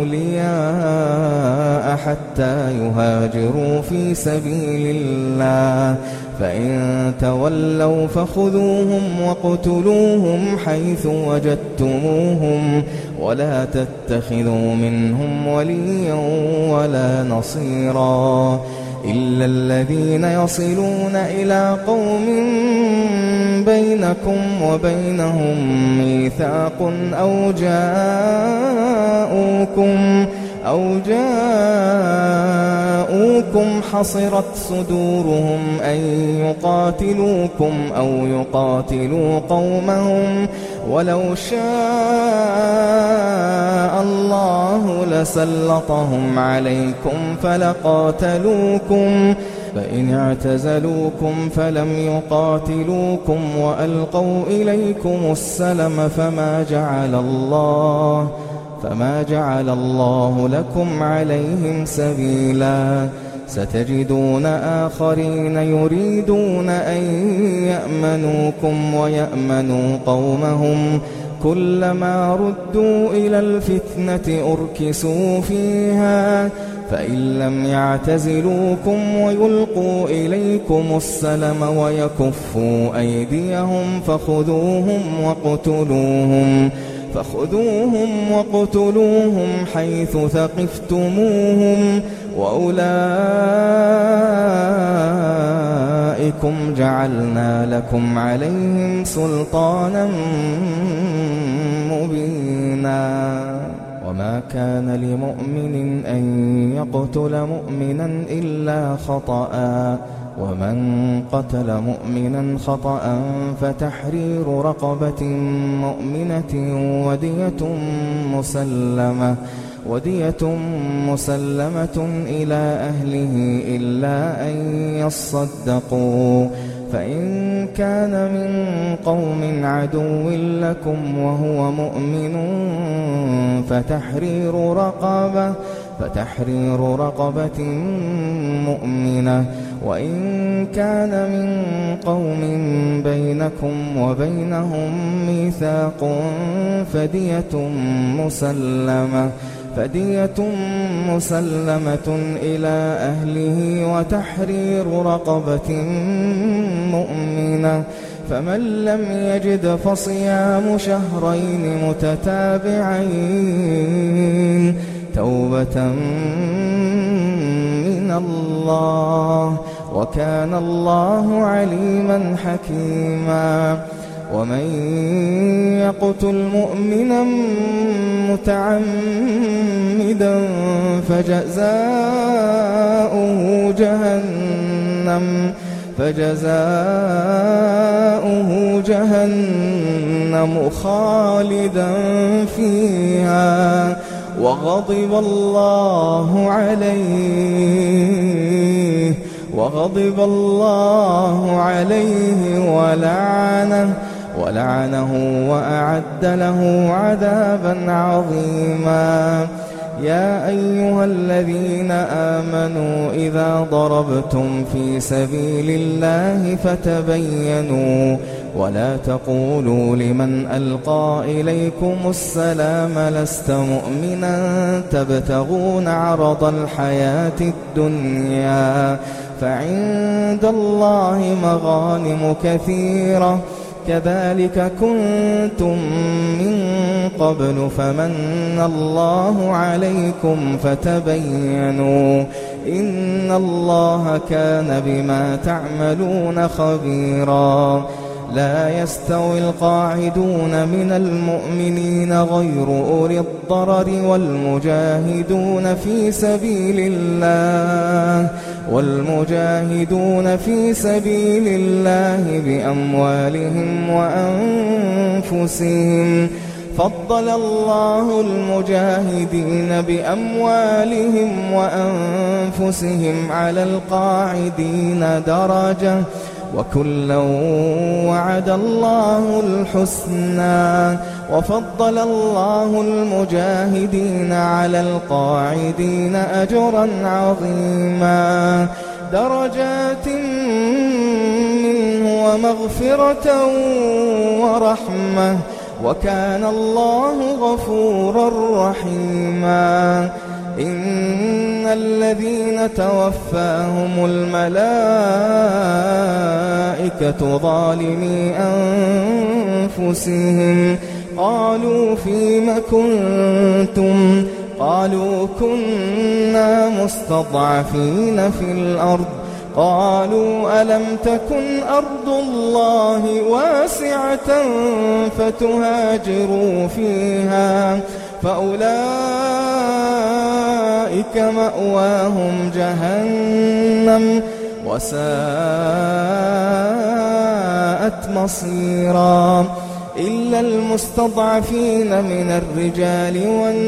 أولياء حتى يهاجروا في سبيل الله فإن تولوا فخذوهم وقتلوهم حيث وجدتموهم ولا تتخذوا منهم وليا ولا نصيرا إلا الذين يصلون إلى قوم بينكم وبينهم ميثاق أو جاءوكم أو جاءوكم حصرت صدورهم أن يقاتلوكم أو يقاتلوا قومهم ولو شاء الله لسلطهم عليكم فلقاتلوكم فإن اعتزلوكم فلم يقاتلوكم وألقوا إليكم السلم فما جعل الله فما جعل الله لكم عليهم سبيلا ستجدون آخرين يريدون أن يأمنوكم ويأمنوا قومهم كلما ردوا إلى الفتنة أركسوا فيها فإن لم يعتزلوكم ويلقوا إليكم السلم ويكفوا أيديهم فخذوهم وقتلوهم فخذوهم وقتلوهم حيث ثقفتموهم وأولئك أولئكم جعلنا لكم عليهم سلطانا مبينا وما كان لمؤمن أن يقتل مؤمنا إلا خطأ ومن قتل مؤمنا خطأ فتحرير رقبة مؤمنة ودية مسلمة ودية مسلمة إلى أهله إلا أن يصدقوا فإن كان من قوم عدو لكم وهو مؤمن فتحرير رقبة فتحرير رقبة مؤمنة وإن كان من قوم بينكم وبينهم ميثاق فدية مسلمة فدية مسلمة إلى أهله وتحرير رقبة مؤمنة فمن لم يجد فصيام شهرين متتابعين توبة من الله وكان الله عليما حكيما ومن يقتل مؤمنا متعمدا فجزاؤه جهنم فجزاؤه جهنم خالدا فيها وغضب الله عليه وغضب الله عليه ولعنه ولعنه وأعد له عذابا عظيما يا أيها الذين آمنوا إذا ضربتم في سبيل الله فتبينوا ولا تقولوا لمن ألقى إليكم السلام لست مؤمنا تبتغون عرض الحياة الدنيا فعند الله مغانم كثيرة كذلك كنتم من قبل فمن الله عليكم فتبينوا إن الله كان بما تعملون خبيرا لا يستوي القاعدون من المؤمنين غير أولي الضرر والمجاهدون في سبيل الله والمجاهدون في سبيل الله بأموالهم وأنفسهم فضل الله المجاهدين بأموالهم وأنفسهم على القاعدين درجة وكلا وعد الله الحسنى وفضل الله المجاهدين على القاعدين أجرا عظيما درجات منه ومغفرة ورحمة وكان الله غفورا رحيما إن الذين توفاهم الملائكة ظالمي أنفسهم قالوا فيم كنتم قالوا كنا مستضعفين في الأرض قالوا ألم تكن أرض الله واسعة فتهاجروا فيها فأولئك مأواهم جهنم وساءت مصيرا إلا المستضعفين من الرجال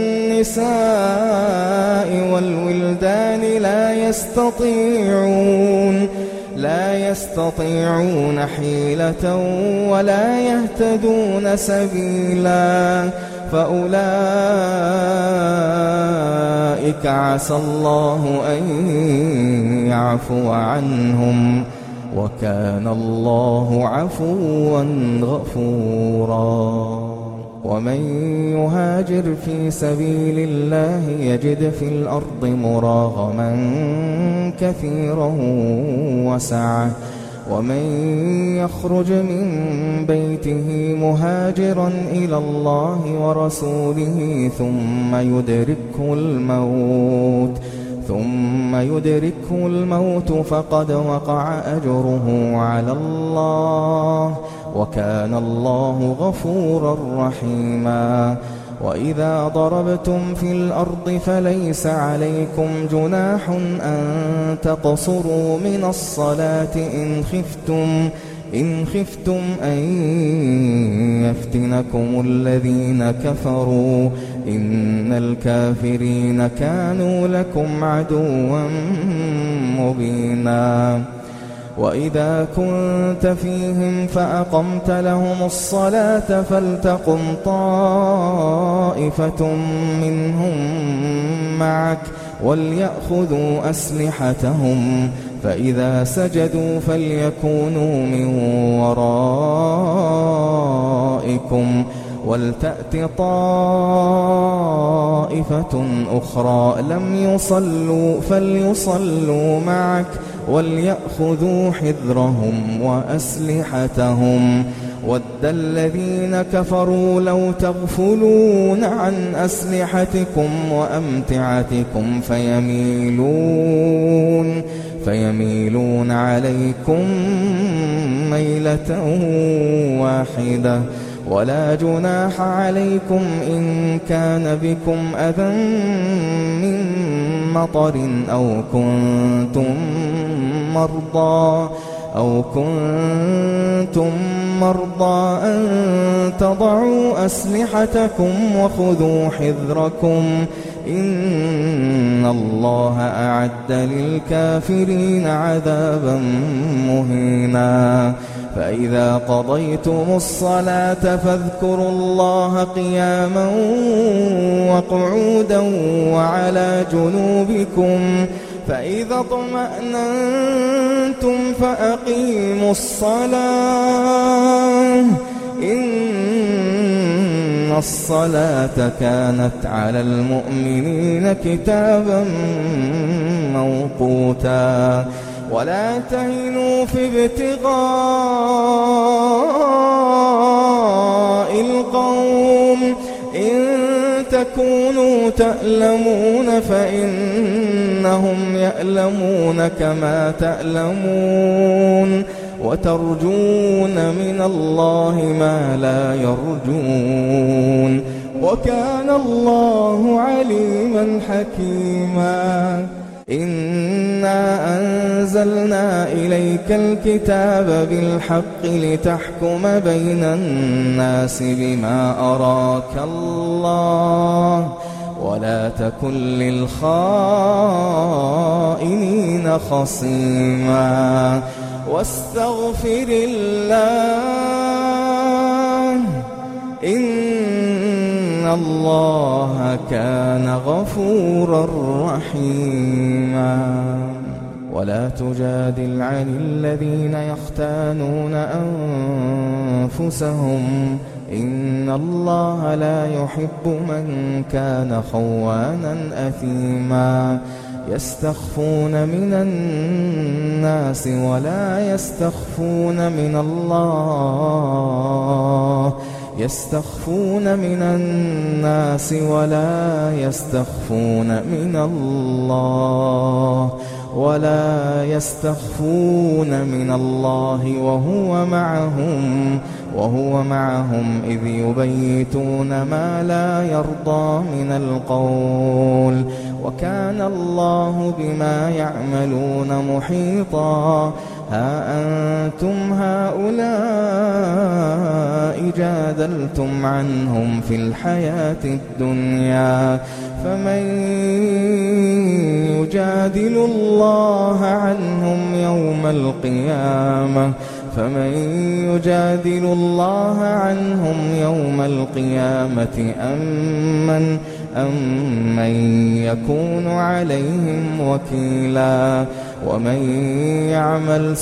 والنساء والولدان لا يستطيعون لا يستطيعون حيلة ولا يهتدون سبيلا فأولئك عسى الله أن يعفو عنهم وكان الله عفوا غفورا ومن يهاجر في سبيل الله يجد في الأرض مراغما كثيرا وسعة ومن يخرج من بيته مهاجرا إلى الله ورسوله ثم يدركه الموت ثم يدركه الموت فقد وقع أجره على الله، وكان الله غفورا رحيما. وإذا ضربتم في الأرض فليس عليكم جناح أن تقصروا من الصلاة إن خفتم إن خفتم أن يفتنكم الذين كفروا، إن الكافرين كانوا لكم عدوا مبينا. وإذا كنت فيهم فأقمت لهم الصلاة فلتقم طائفة منهم معك وليأخذوا أسلحتهم، فإذا سجدوا فليكونوا من ورائكم ولتأت طائفة أخرى لم يصلوا فليصلوا معك وليأخذوا حذرهم وأسلحتهم. ود الذين كفروا لو تغفلون عن أسلحتكم وأمتعتكم فيميلون فيميلون عليكم ميلة واحدة. ولا جناح عليكم إن كان بكم أذى من مطر أو كنتم مرضى أو كنتم مرضى أن تضعوا أسلحتكم وخذوا حذركم، إن الله أعد للكافرين عذابا مهينا. فإذا قضيتم الصلاة فاذكروا الله قياما وقعودا وعلى جنوبكم، فإذا اطمأننتم فأقيموا الصلاة، إن الصلاة كانت على المؤمنين كتابا موقوتا. ولا تهنوا في ابتغاء القوم إن تكونوا تألمون فإنهم يألمون كما تألمون، وترجون من الله ما لا يرجون، وكان الله عليما حكيما. إنا أنزلنا إليك الكتاب بالحق لتحكم بين الناس بما أراك الله، ولا تكن للخائنين خصيما، واستغفر الله إن الله كان غفورا رحيما. ولا تجادل عن الذين يختانون أنفسهم، إن الله لا يحب من كان خوانا أثيما. يستخفون من الناس ولا يستخفون من الله يستخفون من الناس ولا يستخفون من الله ولا يستخفون من الله وهو معهم وهو معهم إذ يبيتون ما لا يرضى من القول، وكان الله بما يعملون محيطا. ها أنتم هؤلاء جادلتم عنهم في الحياة الدنيا، فمن يجادل الله عنهم يوم القيامة فمن يجادل الله عنهم يوم القيامة أمن أمن يكون عليهم وكيلا. ومن يعمل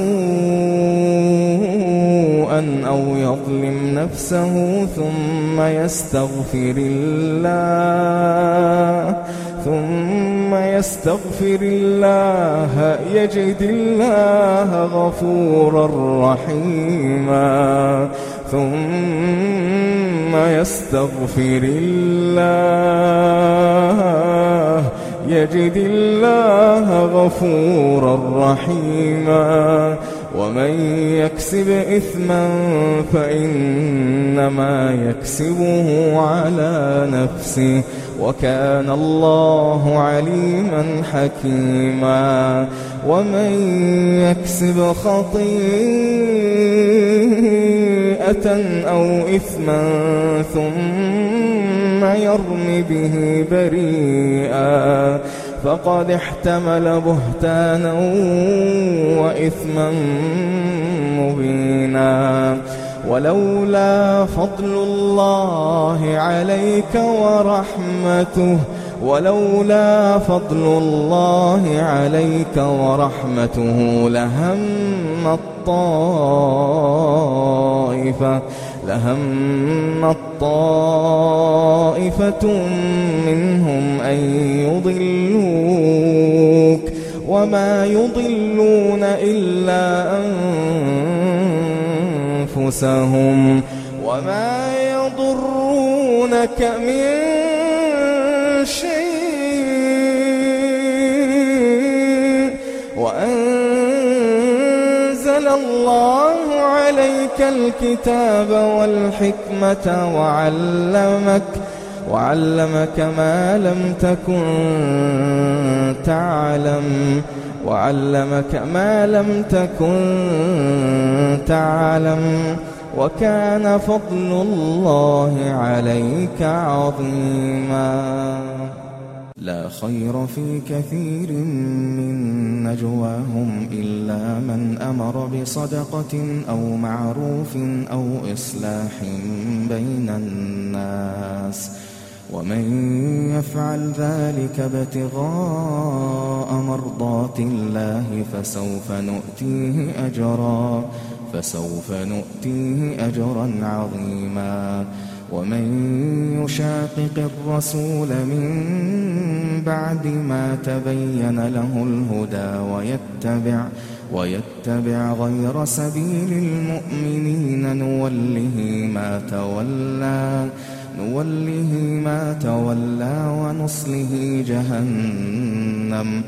سوءا أو يظلم نفسه ثم يستغفر الله ثم يستغفر الله يجد الله غفورا رحيما ثم يستغفر الله يجد الله غفورا رحيما ومن يكسب إثما فإنما يكسبه على نفسه وكان الله عليما حكيما ومن يكسب خطيئة أو إثما ثم يرم به بريئا فقد احتمل بهتانا وإثما مبينا ولولا فضل الله عليك ورحمته ولولا فضل الله عليك ورحمته لهم الطائفة لهم الطائفة منهم أن يضلوك وما يضلون إلا أنفسهم وما يضرونك من شيء وأنزل الله عليك الكتاب والحكمة وعلمك وعلمك ما لم تكن تعلم وعلمك ما لم تكن تعلم وكان فضل الله عليك عظيما لا خير في كثير من نجواهم إلا من أمر بصدقة أو معروف أو إصلاح بين الناس ومن يفعل ذلك ابتغاء مرضات الله فسوف نؤتيه أجرا فسوف نؤتيه أجرا عظيما ومن يشاقق الرسول من بعد ما تبين له الهدى ويتبع ويتبع غير سبيل المؤمنين نوله ما تولى نوله ما تولى ونصله جهنم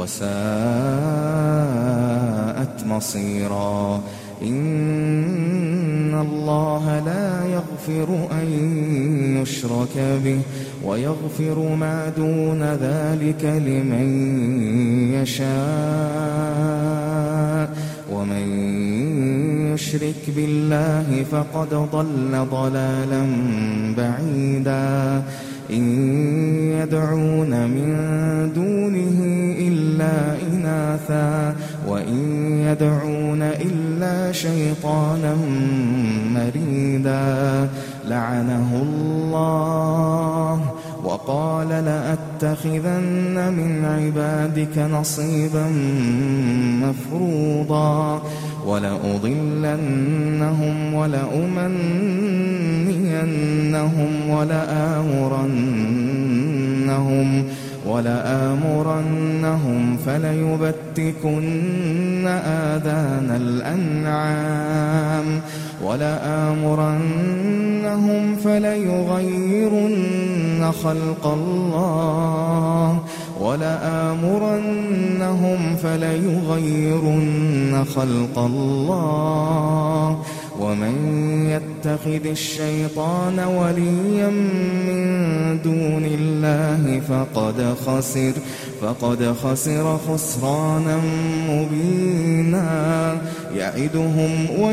وساءت مصيرا إن الله لا يغفر أن يشرك به ويغفر ما دون ذلك لمن يشاء ومن يشرك بالله فقد ضل ضلالا بعيدا إن يدعون من دونه إلا إناثا وإن يدعون إلا شيطانا مريدا لعنه الله وقال لأتخذن من عبادك نصيبا مفروضا ولأضلنهم ولأمنينهم ولآمرنهم ولآمرنهم فليبتكن آذان الأنعام ولآمرنهم فليغيرن خلق الله ولآمرنهم فليغيرن خلق الله ومن يتخذ الشيطان وليا من دون الله فقد خسر فقد خسر خسرانا مبينا يعدهم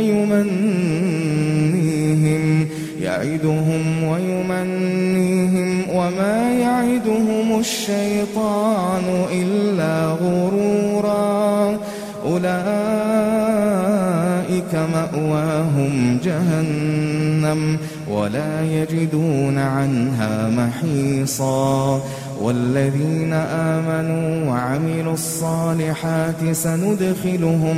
ويمنيهم يعدهم ويمنيهم وما يعدهم الشيطان إلا غرورا أولئك مأواهم جهنم ولا يجدون عنها محيصا والذين آمنوا وعملوا الصالحات سندخلهم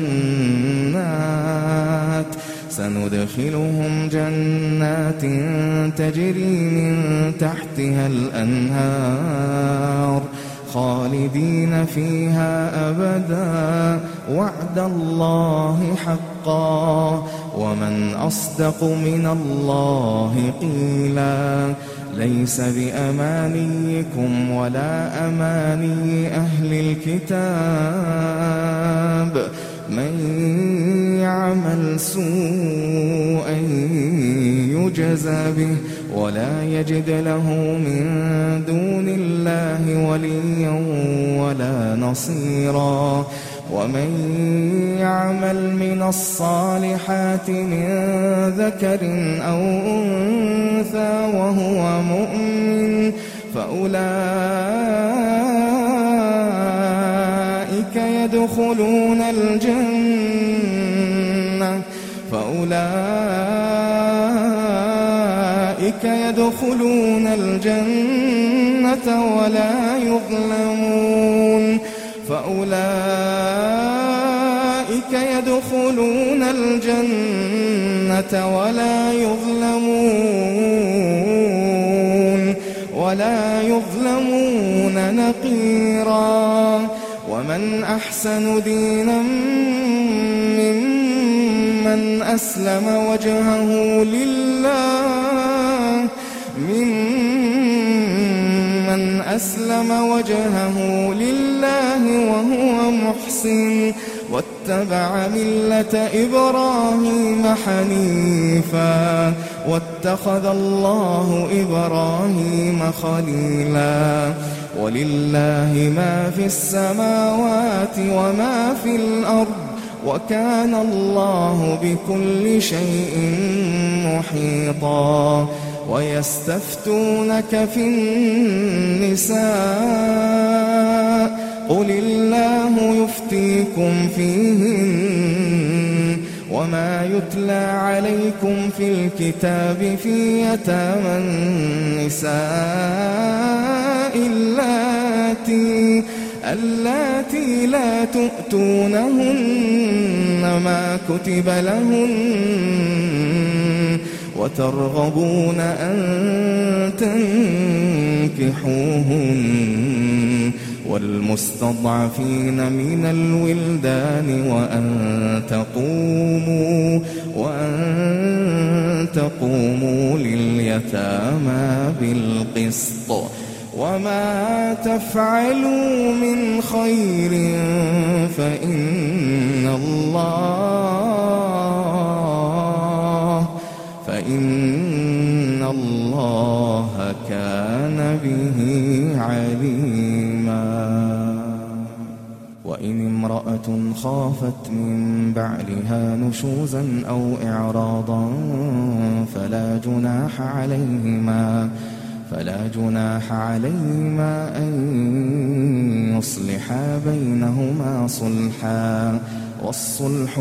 جنات سندخلهم جنات تجري من تحتها الأنهار خالدين فيها أبدا وعد الله حقا ومن أصدق من الله قيلا ليس بأمانيكم ولا أماني أهل الكتاب من يعمل سوءا يجزى به ولا يجد له من دون الله وليا ولا نصيرا ومن يعمل من الصالحات من ذكر أو أنثى وهو مؤمن فأولئك يدخلون الجنة فأولئك يدخلون الجنة ولا يظلمون فأولئك يدخلون الجنة ولا يظلمون ولا يظلمون نقيرا ومن أحسن دينا ممن أسلم وجهه لله ممن أسلم وجهه لله وهو محسن واتبع ملة إبراهيم حنيفا واتخذ الله إبراهيم خليلا ولله ما في السماوات وما في الأرض وكان الله بكل شيء محيطا ويستفتونك في النساء قل الله يفتيكم فيهن وما يتلى عليكم في الكتاب في يتامى النساء اللاتي اللاتي لا تؤتونهن ما كتب لهن وترغبون أن تنكحوهن والمستضعفين من الولدان وأن تقوموا وأن تقوموا لليتامى بالقسط وما تفعلوا من خير فإن الله فإن الله كان به عليما وإن امرأة خافت من بعلها نشوزا أو إعراضا فلا جناح عليهما فلا جناح عليهما أن يصلحا بينهما صلحا والصلح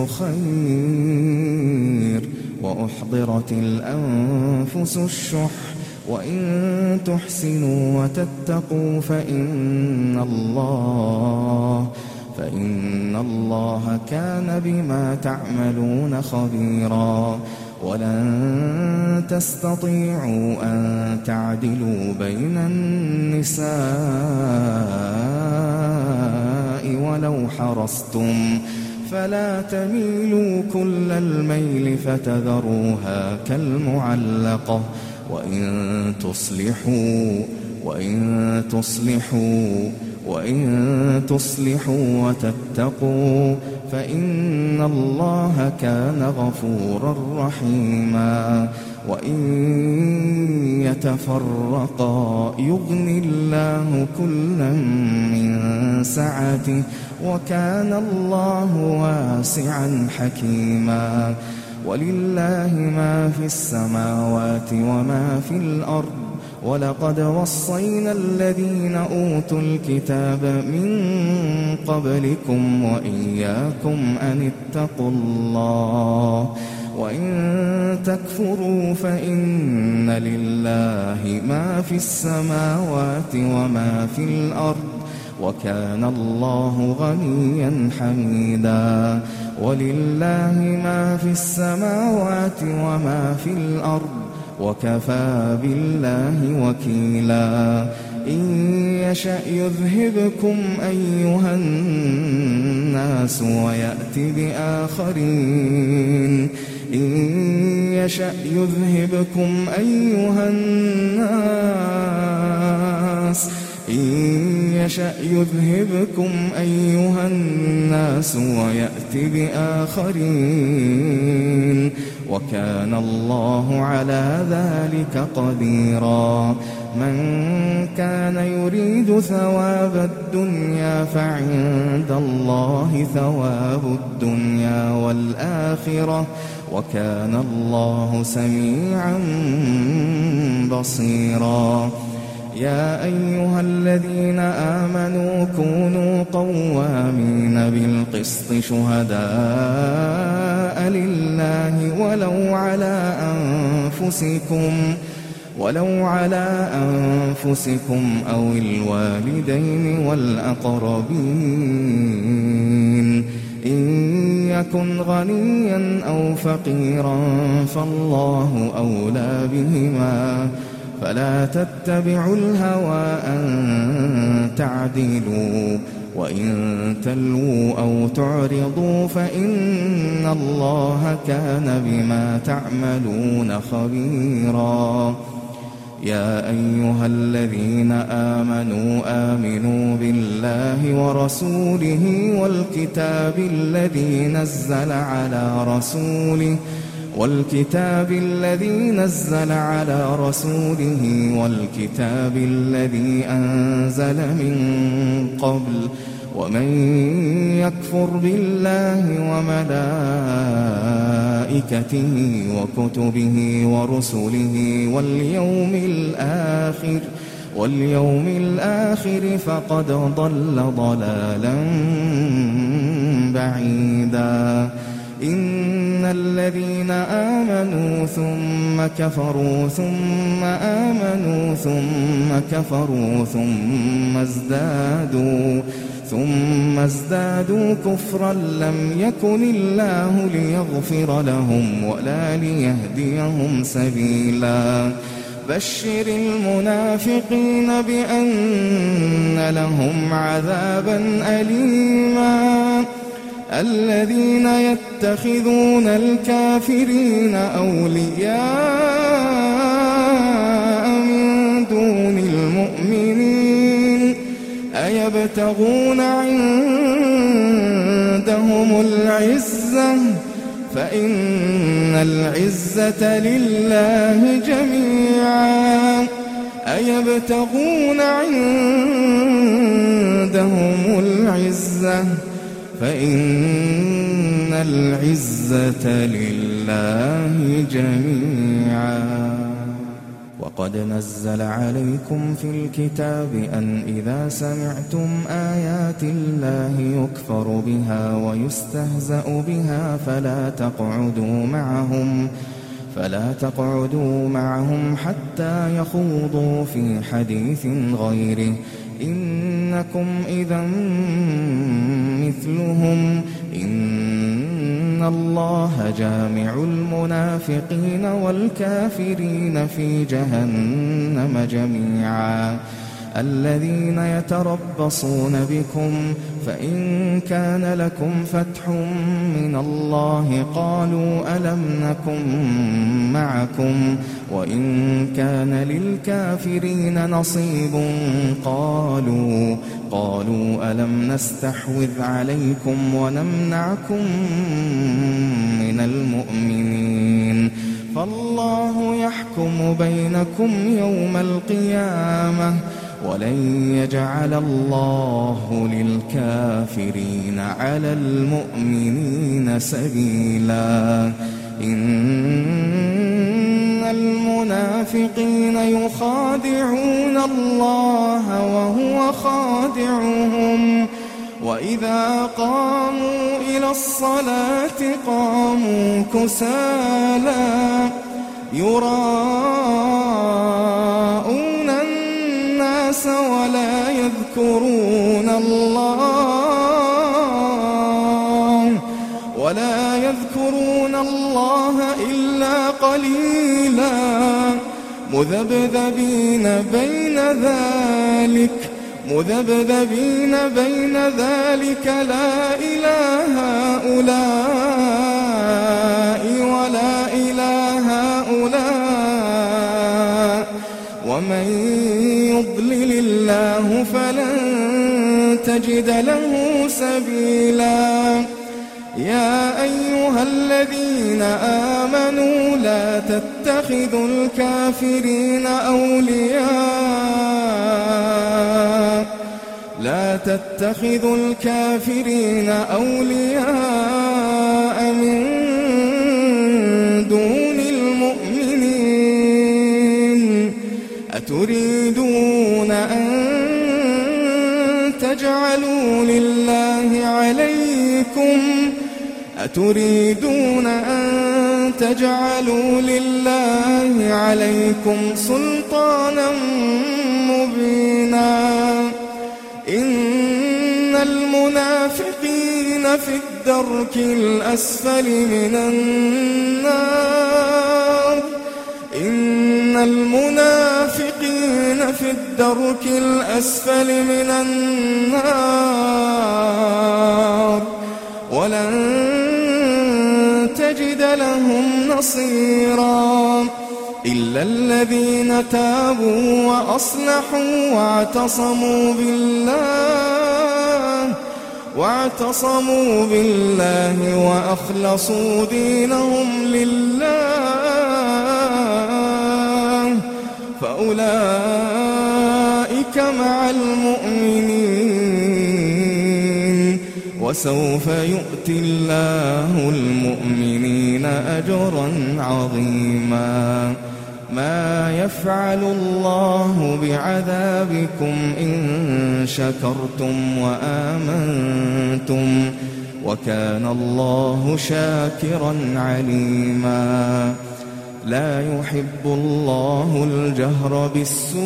خير وأحضرت الأنفس الشح وإن تحسنوا وتتقوا فإن الله فإن الله كان بما تعملون خبيرا ولن تستطيعوا أن تعدلوا بين النساء ولو حرصتم فلا تميلوا كل الميل فتذروها كالمعلقة وإن تصلحوا وإن تصلحوا وإن تصلحوا وتتقوا فإن الله كان غفورا رحيما وإن يتفرقا يغني الله كلا من سعته وكان الله واسعا حكيما ولله ما في السماوات وما في الأرض ولقد وصينا الذين أوتوا الكتاب من قبلكم وإياكم أن اتقوا الله وإن تكفروا فإن لله ما في السماوات وما في الأرض وكان الله غنيا حميدا ولله ما في السماوات وما في الأرض وكفى بالله وكيلا إن يشأ يذهبكم أيها الناس ويأتي بآخرين إن يشأ يذهبكم أيها الناس إن يشأ يذهبكم أيها الناس ويأتي بآخرين وكان الله على ذلك قديرا من كان يريد ثواب الدنيا فعند الله ثواب الدنيا والآخرة وكان الله سميعا بصيرا يا أيها الذين آمنوا كونوا قوامين بالقسط شهداء لله ولو على أنفسكم ولو على أنفسكم أو الوالدين والأقربين إن يكن غنيا أو فقيرا فالله أولى بهما فلا تتبعوا الهوى أن تعدلوا وإن تلووا أو تعرضوا فإن الله كان بما تعملون خبيرا يا أيها الذين آمنوا آمنوا بالله ورسوله والكتاب الذي نزل على رسوله والكتاب الذي نزل على رسوله والكتاب الذي أنزل من قبل ومن يكفر بالله وملائكته وكتبه ورسله واليوم الآخر واليوم الآخر فقد ضل ضلالا بعيدا إن الذين آمنوا ثم كفروا ثم آمنوا ثم كفروا ثم ازدادوا ثم ازدادوا كفرا لم يكن الله ليغفر لهم ولا ليهديهم سبيلا بشر المنافقين بأن لهم عذابا أليما الذين يتخذون الكافرين أولياء من دون المؤمنين أيبتغون عندهم العزة فإن العزة لله جميعا أيبتغون عندهم العزة فإن العزة لله جميعا وقد نزل عليكم في الكتاب أن إذا سمعتم آيات الله يكفر بها ويستهزأ بها فلا تقعدوا معهم فلا تقعدوا معهم حتى يخوضوا في حديث غيره إنكم إذا مثلهم إن الله جامع المنافقين والكافرين في جهنم جميعا الذين يتربصون بكم فإن كان لكم فتح من الله قالوا ألم نكن معكم وإن كان للكافرين نصيب قالوا قالوا ألم نستحوذ عليكم ونمنعكم من المؤمنين فالله يحكم بينكم يوم القيامة ولن يجعل الله للكافرين على المؤمنين سبيلا إن المنافقين يخادعون الله وهو خادعهم وإذا قاموا إلى الصلاة قاموا كسالى يراءون الناس ولا يذكرون الله ولا يذكرون الله إلا قليلا مذبذبين بين ذلك مذبذبين بين ذلك لا إله هؤلاء ولا إلى هؤلاء ومن يضلل الله فلن تجد له سبيلا يا أيها الذين آمنوا لا تتخذوا الكافرين أولياء لا تتخذوا الكافرين أولياء من دون المؤمنين أتريدون أن تجعلوا لله عليكم أتريدون أن تجعلوا لله عليكم سلطانا مبينا إن المنافقين في الدرك الأسفل من النار إن المنافقين في الدرك الأسفل من النار ولن تجد لهم نصيرا إلا الذين تابوا وأصلحوا واعتصموا بالله واعتصموا بالله وأخلصوا دينهم لله فأولئك مع المؤمنين وسوف يؤتي الله المؤمنين أجرا عظيما ما يفعل الله بعذابكم إن شكرتم وآمنتم وكان الله شاكرا عليما لا يحب الله الجهر بالسوء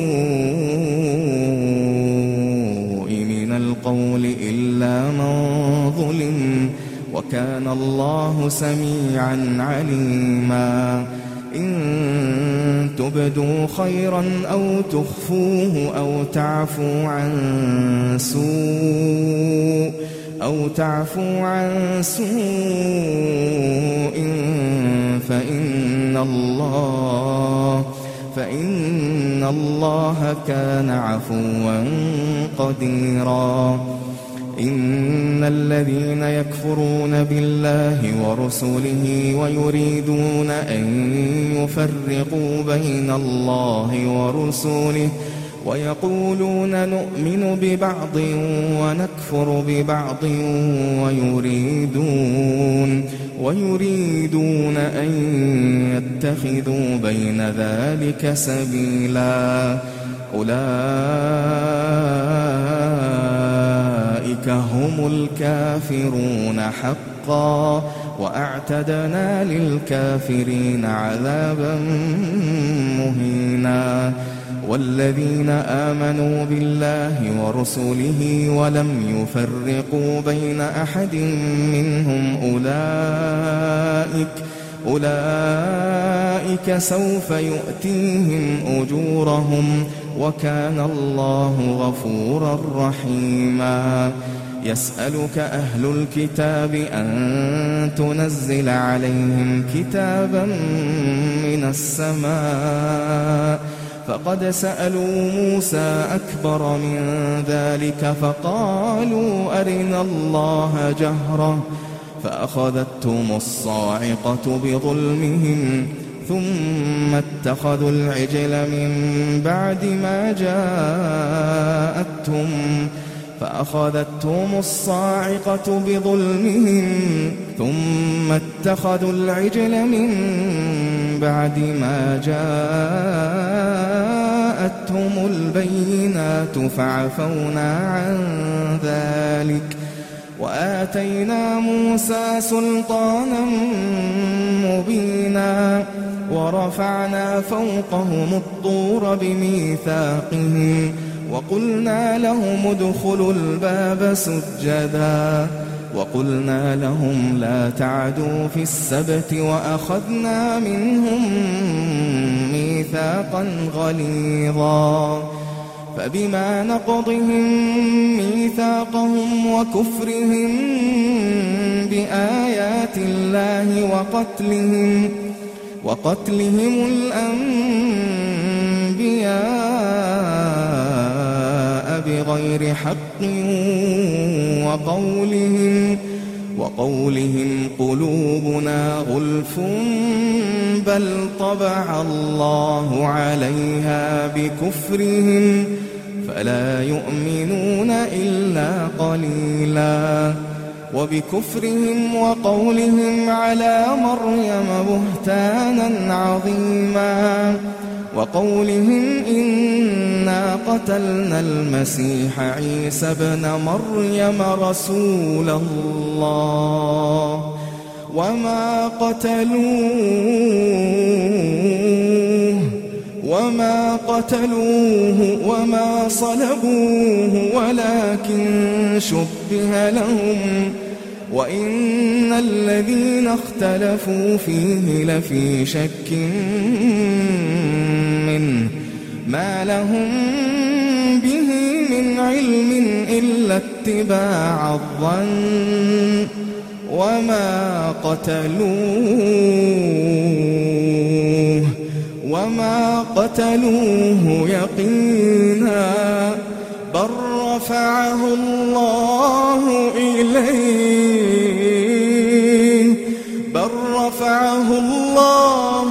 من القول إلا من ظلم وكان الله سميعا عليما إن تبدوا خيرا أو تخفوه أو تعفوا عن سوء أو تعفوا عن سوء فإن الله فإن الله كان عفوا قديرا إن الذين يكفرون بالله ورسله ويريدون أن يفرقوا بين الله ورسله ويقولون نؤمن ببعض ونكفر ببعض ويريدون ويريدون أن يتخذوا بين ذلك سبيلا أولئك هم الكافرون حقا وأعتدنا للكافرين عذابا مهينا والذين آمنوا بالله ورسله ولم يفرقوا بين أحد منهم أولئك أولئك سوف يؤتيهم أجورهم وكان الله غفورا رحيما يسألك أهل الكتاب أن تنزل عليهم كتابا من السماء فقد سألوا موسى أكبر من ذلك فقالوا أرنا الله جهرة فأخذتهم الصاعقة بظلمهم ثم اتخذوا العجل من بعد ما جاءتهم فأخذتهم الصاعقة بظلمهم ثم اتخذوا العجل من بعد ما جاءتهم البينات فعفونا عن ذلك وآتينا موسى سلطانا مبينا ورفعنا فوقهم الطور بميثاقهم وقلنا لهم ادخلوا الباب سجدا وقلنا لهم لا تعدوا في السبت وأخذنا منهم ميثاقا غليظا فبما نقضهم ميثاقهم وكفرهم بآيات الله وقتلهم وقتلهم الأنبياء بغير حق وقولهم وقولهم قلوبنا غلف بل طبع الله عليها بكفرهم فلا يؤمنون إلا قليلا وبكفرهم وقولهم على مريم بهتانا عظيما وقولهم إنا قتلنا المسيح عيسى ابن مريم رسول الله وما قتلوه وما قتلوه وما صلبوه ولكن شبه لهم وإن الذين اختلفوا فيه لفي شك منه ما لهم به من علم إلا اتباع الظن وما قتلوه وما قتلوه يقينا بل رفعه الله إليه بل رفعه الله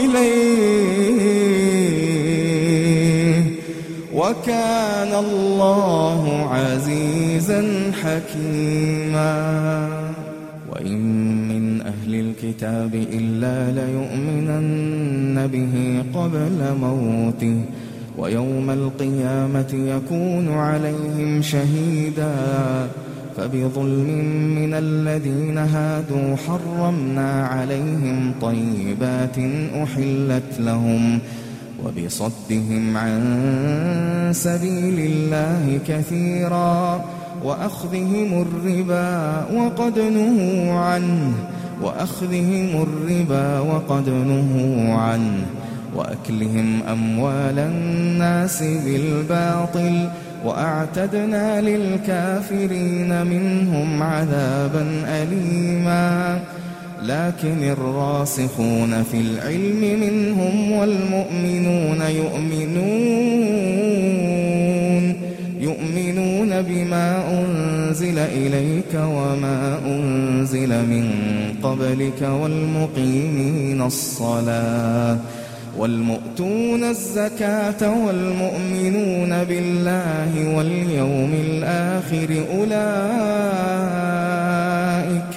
إليه وكان الله عزيزا حكيما وإن من أهل الكتاب إلا ليؤمنن به قبل موته ويوم القيامة يكون عليهم شهيدا فبظلم من الذين هادوا حرمنا عليهم طيبات أحلت لهم وبصدهم عن سبيل الله كثيرا وأخذهم الربا وقد نهوا عنه وأخذهم الربا وقد نهوا عنه وأكلهم أموال الناس بالباطل وأعتدنا للكافرين منهم عذابا أليما لكن الراسخون في العلم منهم والمؤمنون يؤمنون يؤمنون بما أنزل إليك وما أنزل من قبلك والمقيمين الصلاة والمؤتون الزكاة والمؤمنون بالله واليوم الآخر أولئك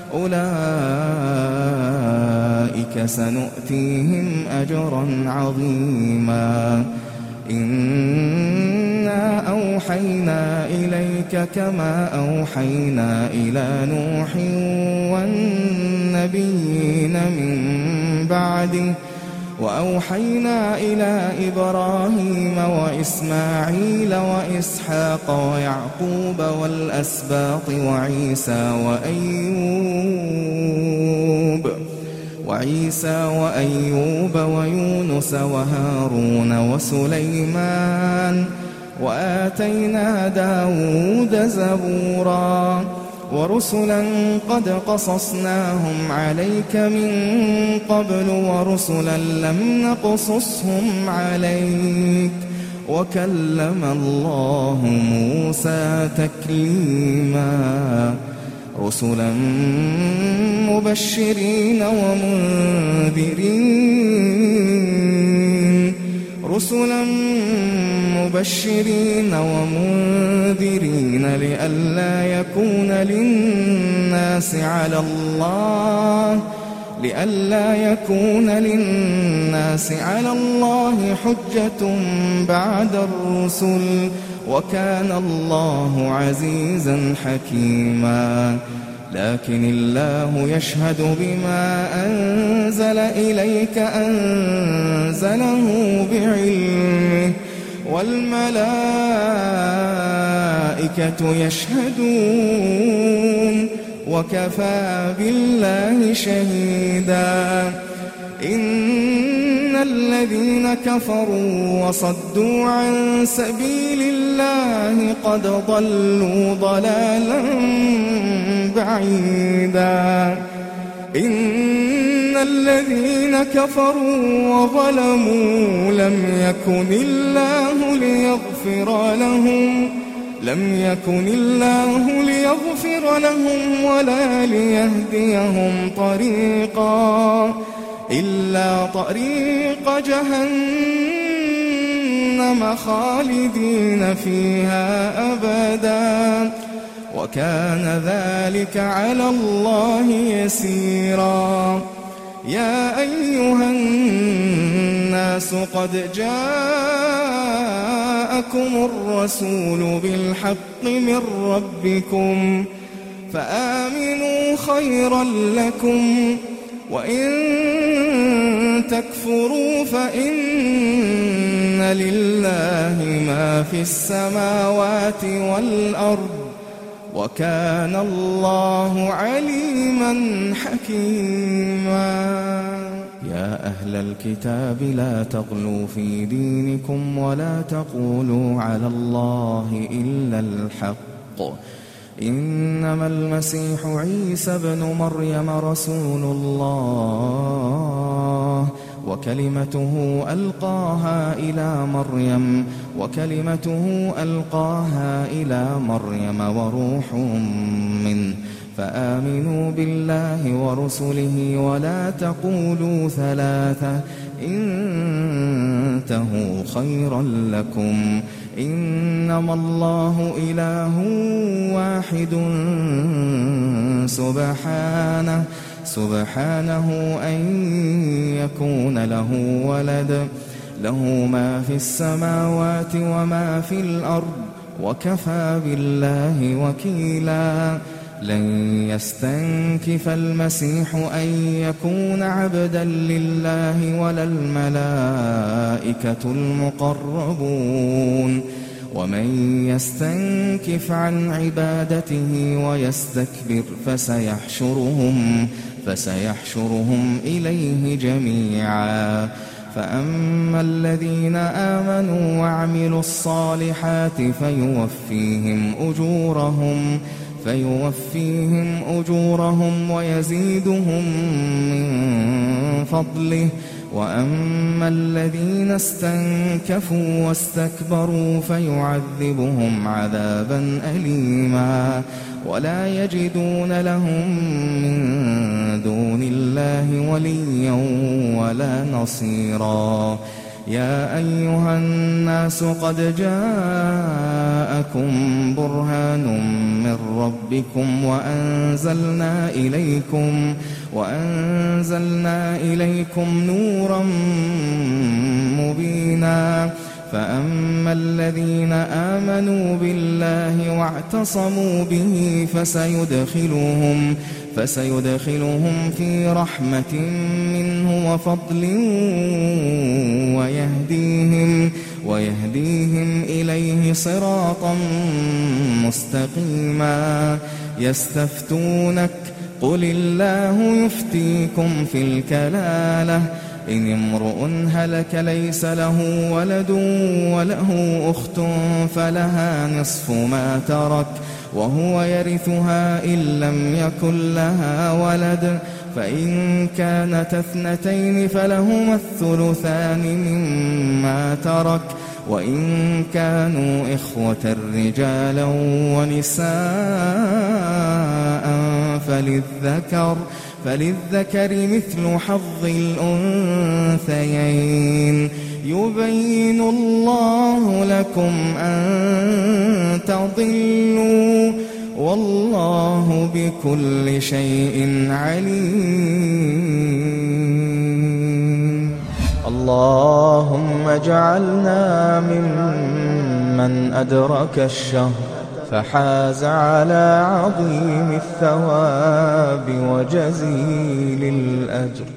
أولئك سنؤتيهم أجرا عظيما إنا أوحينا إليك كما أوحينا إلى نوح والنبيين من بعده وأوحينا إلى إبراهيم وإسماعيل وإسحاق ويعقوب والأسباط وعيسى وأيوب وعيسى وأيوب ويونس وهارون وسليمان وآتينا داود زبورا ورسلا قد قصصناهم عليك من قبل ورسلا لم نقصصهم عليك وكلم الله موسى تكليما رسلا مبشرين ومنذرين رسلا مبشرين ومنذرين لئلا يكون للناس على الله لئلا يكون للناس على الله حجة بعد الرسل وكان الله عزيزا حكيما لكن الله يشهد بما أنزل إليك أنزله بعلمه والملائكة يشهدون وكفى بالله شهيدا إن الذين كفروا وصدوا عن سبيل الله قد ضلوا ضلالا بعيدا إن الذين كفروا وظلموا لم يكن الله ليغفر لهم لم يكن الله ليغفر لهم ولا ليهديهم طريقا إلا طريق جهنم خالدين فيها أبدا وكان ذلك على الله يسيرا يا أيها الناس قد جاءكم الرسول بالحق من ربكم فآمنوا خيرا لكم وإن تكفروا فإن لله ما في السماوات والأرض وكان الله عليما حكيما يا أهل الكتاب لا تغلوا في دينكم ولا تقولوا على الله إلا الحق إنما المسيح عيسى ابن مريم رسول الله وكلمته ألقاها إلى مريم وكلمته ألقاها إلى مريم وروح منه فآمنوا بالله ورسله ولا تقولوا ثلاثة انتهوا خيرا لكم إنما الله إله واحد سبحانه سبحانه أن يكون له ولد له ما في السماوات وما في الأرض وكفى بالله وكيلا لن يستنكف المسيح أن يكون عبدا لله ولا الملائكة المقربون ومن يستنكف عن عبادته ويستكبر فسيحشرهم فسيحشرهم إليه جميعا فأما الذين آمنوا وعملوا الصالحات فيوفيهم أجورهم فيوفيهم أجورهم ويزيدهم من فضله وأما الذين استنكفوا واستكبروا فيعذبهم عذابا أليما ولا يجدون لهم من دون الله وليا ولا نصيرا يا أيها الناس قد جاءكم برهان من ربكم وأنزلنا إليكم وأنزلنا إليكم نورا مبينا فأما الذين آمنوا بالله واعتصموا به فسيدخلهم فسيدخلهم في رحمة منه وفضل ويهديهم ويهديهم إليه صراطا مستقيما يستفتونك قل الله يفتيكم في الكلالة إن امرؤ هلك ليس له ولد وله أخت فلها نصف ما ترك وهو يرثها إن لم يكن لها ولد فإن كانت اثنتين فلهما الثلثان مما ترك وإن كانوا إخوة رجالا ونساء فللذكر فللذكر مثل حظ الأنثيين يبين الله لكم أن تضلوا والله بكل شيء عليم اللهم اجعلنا ممن أدرك الشهر فحاز على عظيم الثواب وجزيل الأجر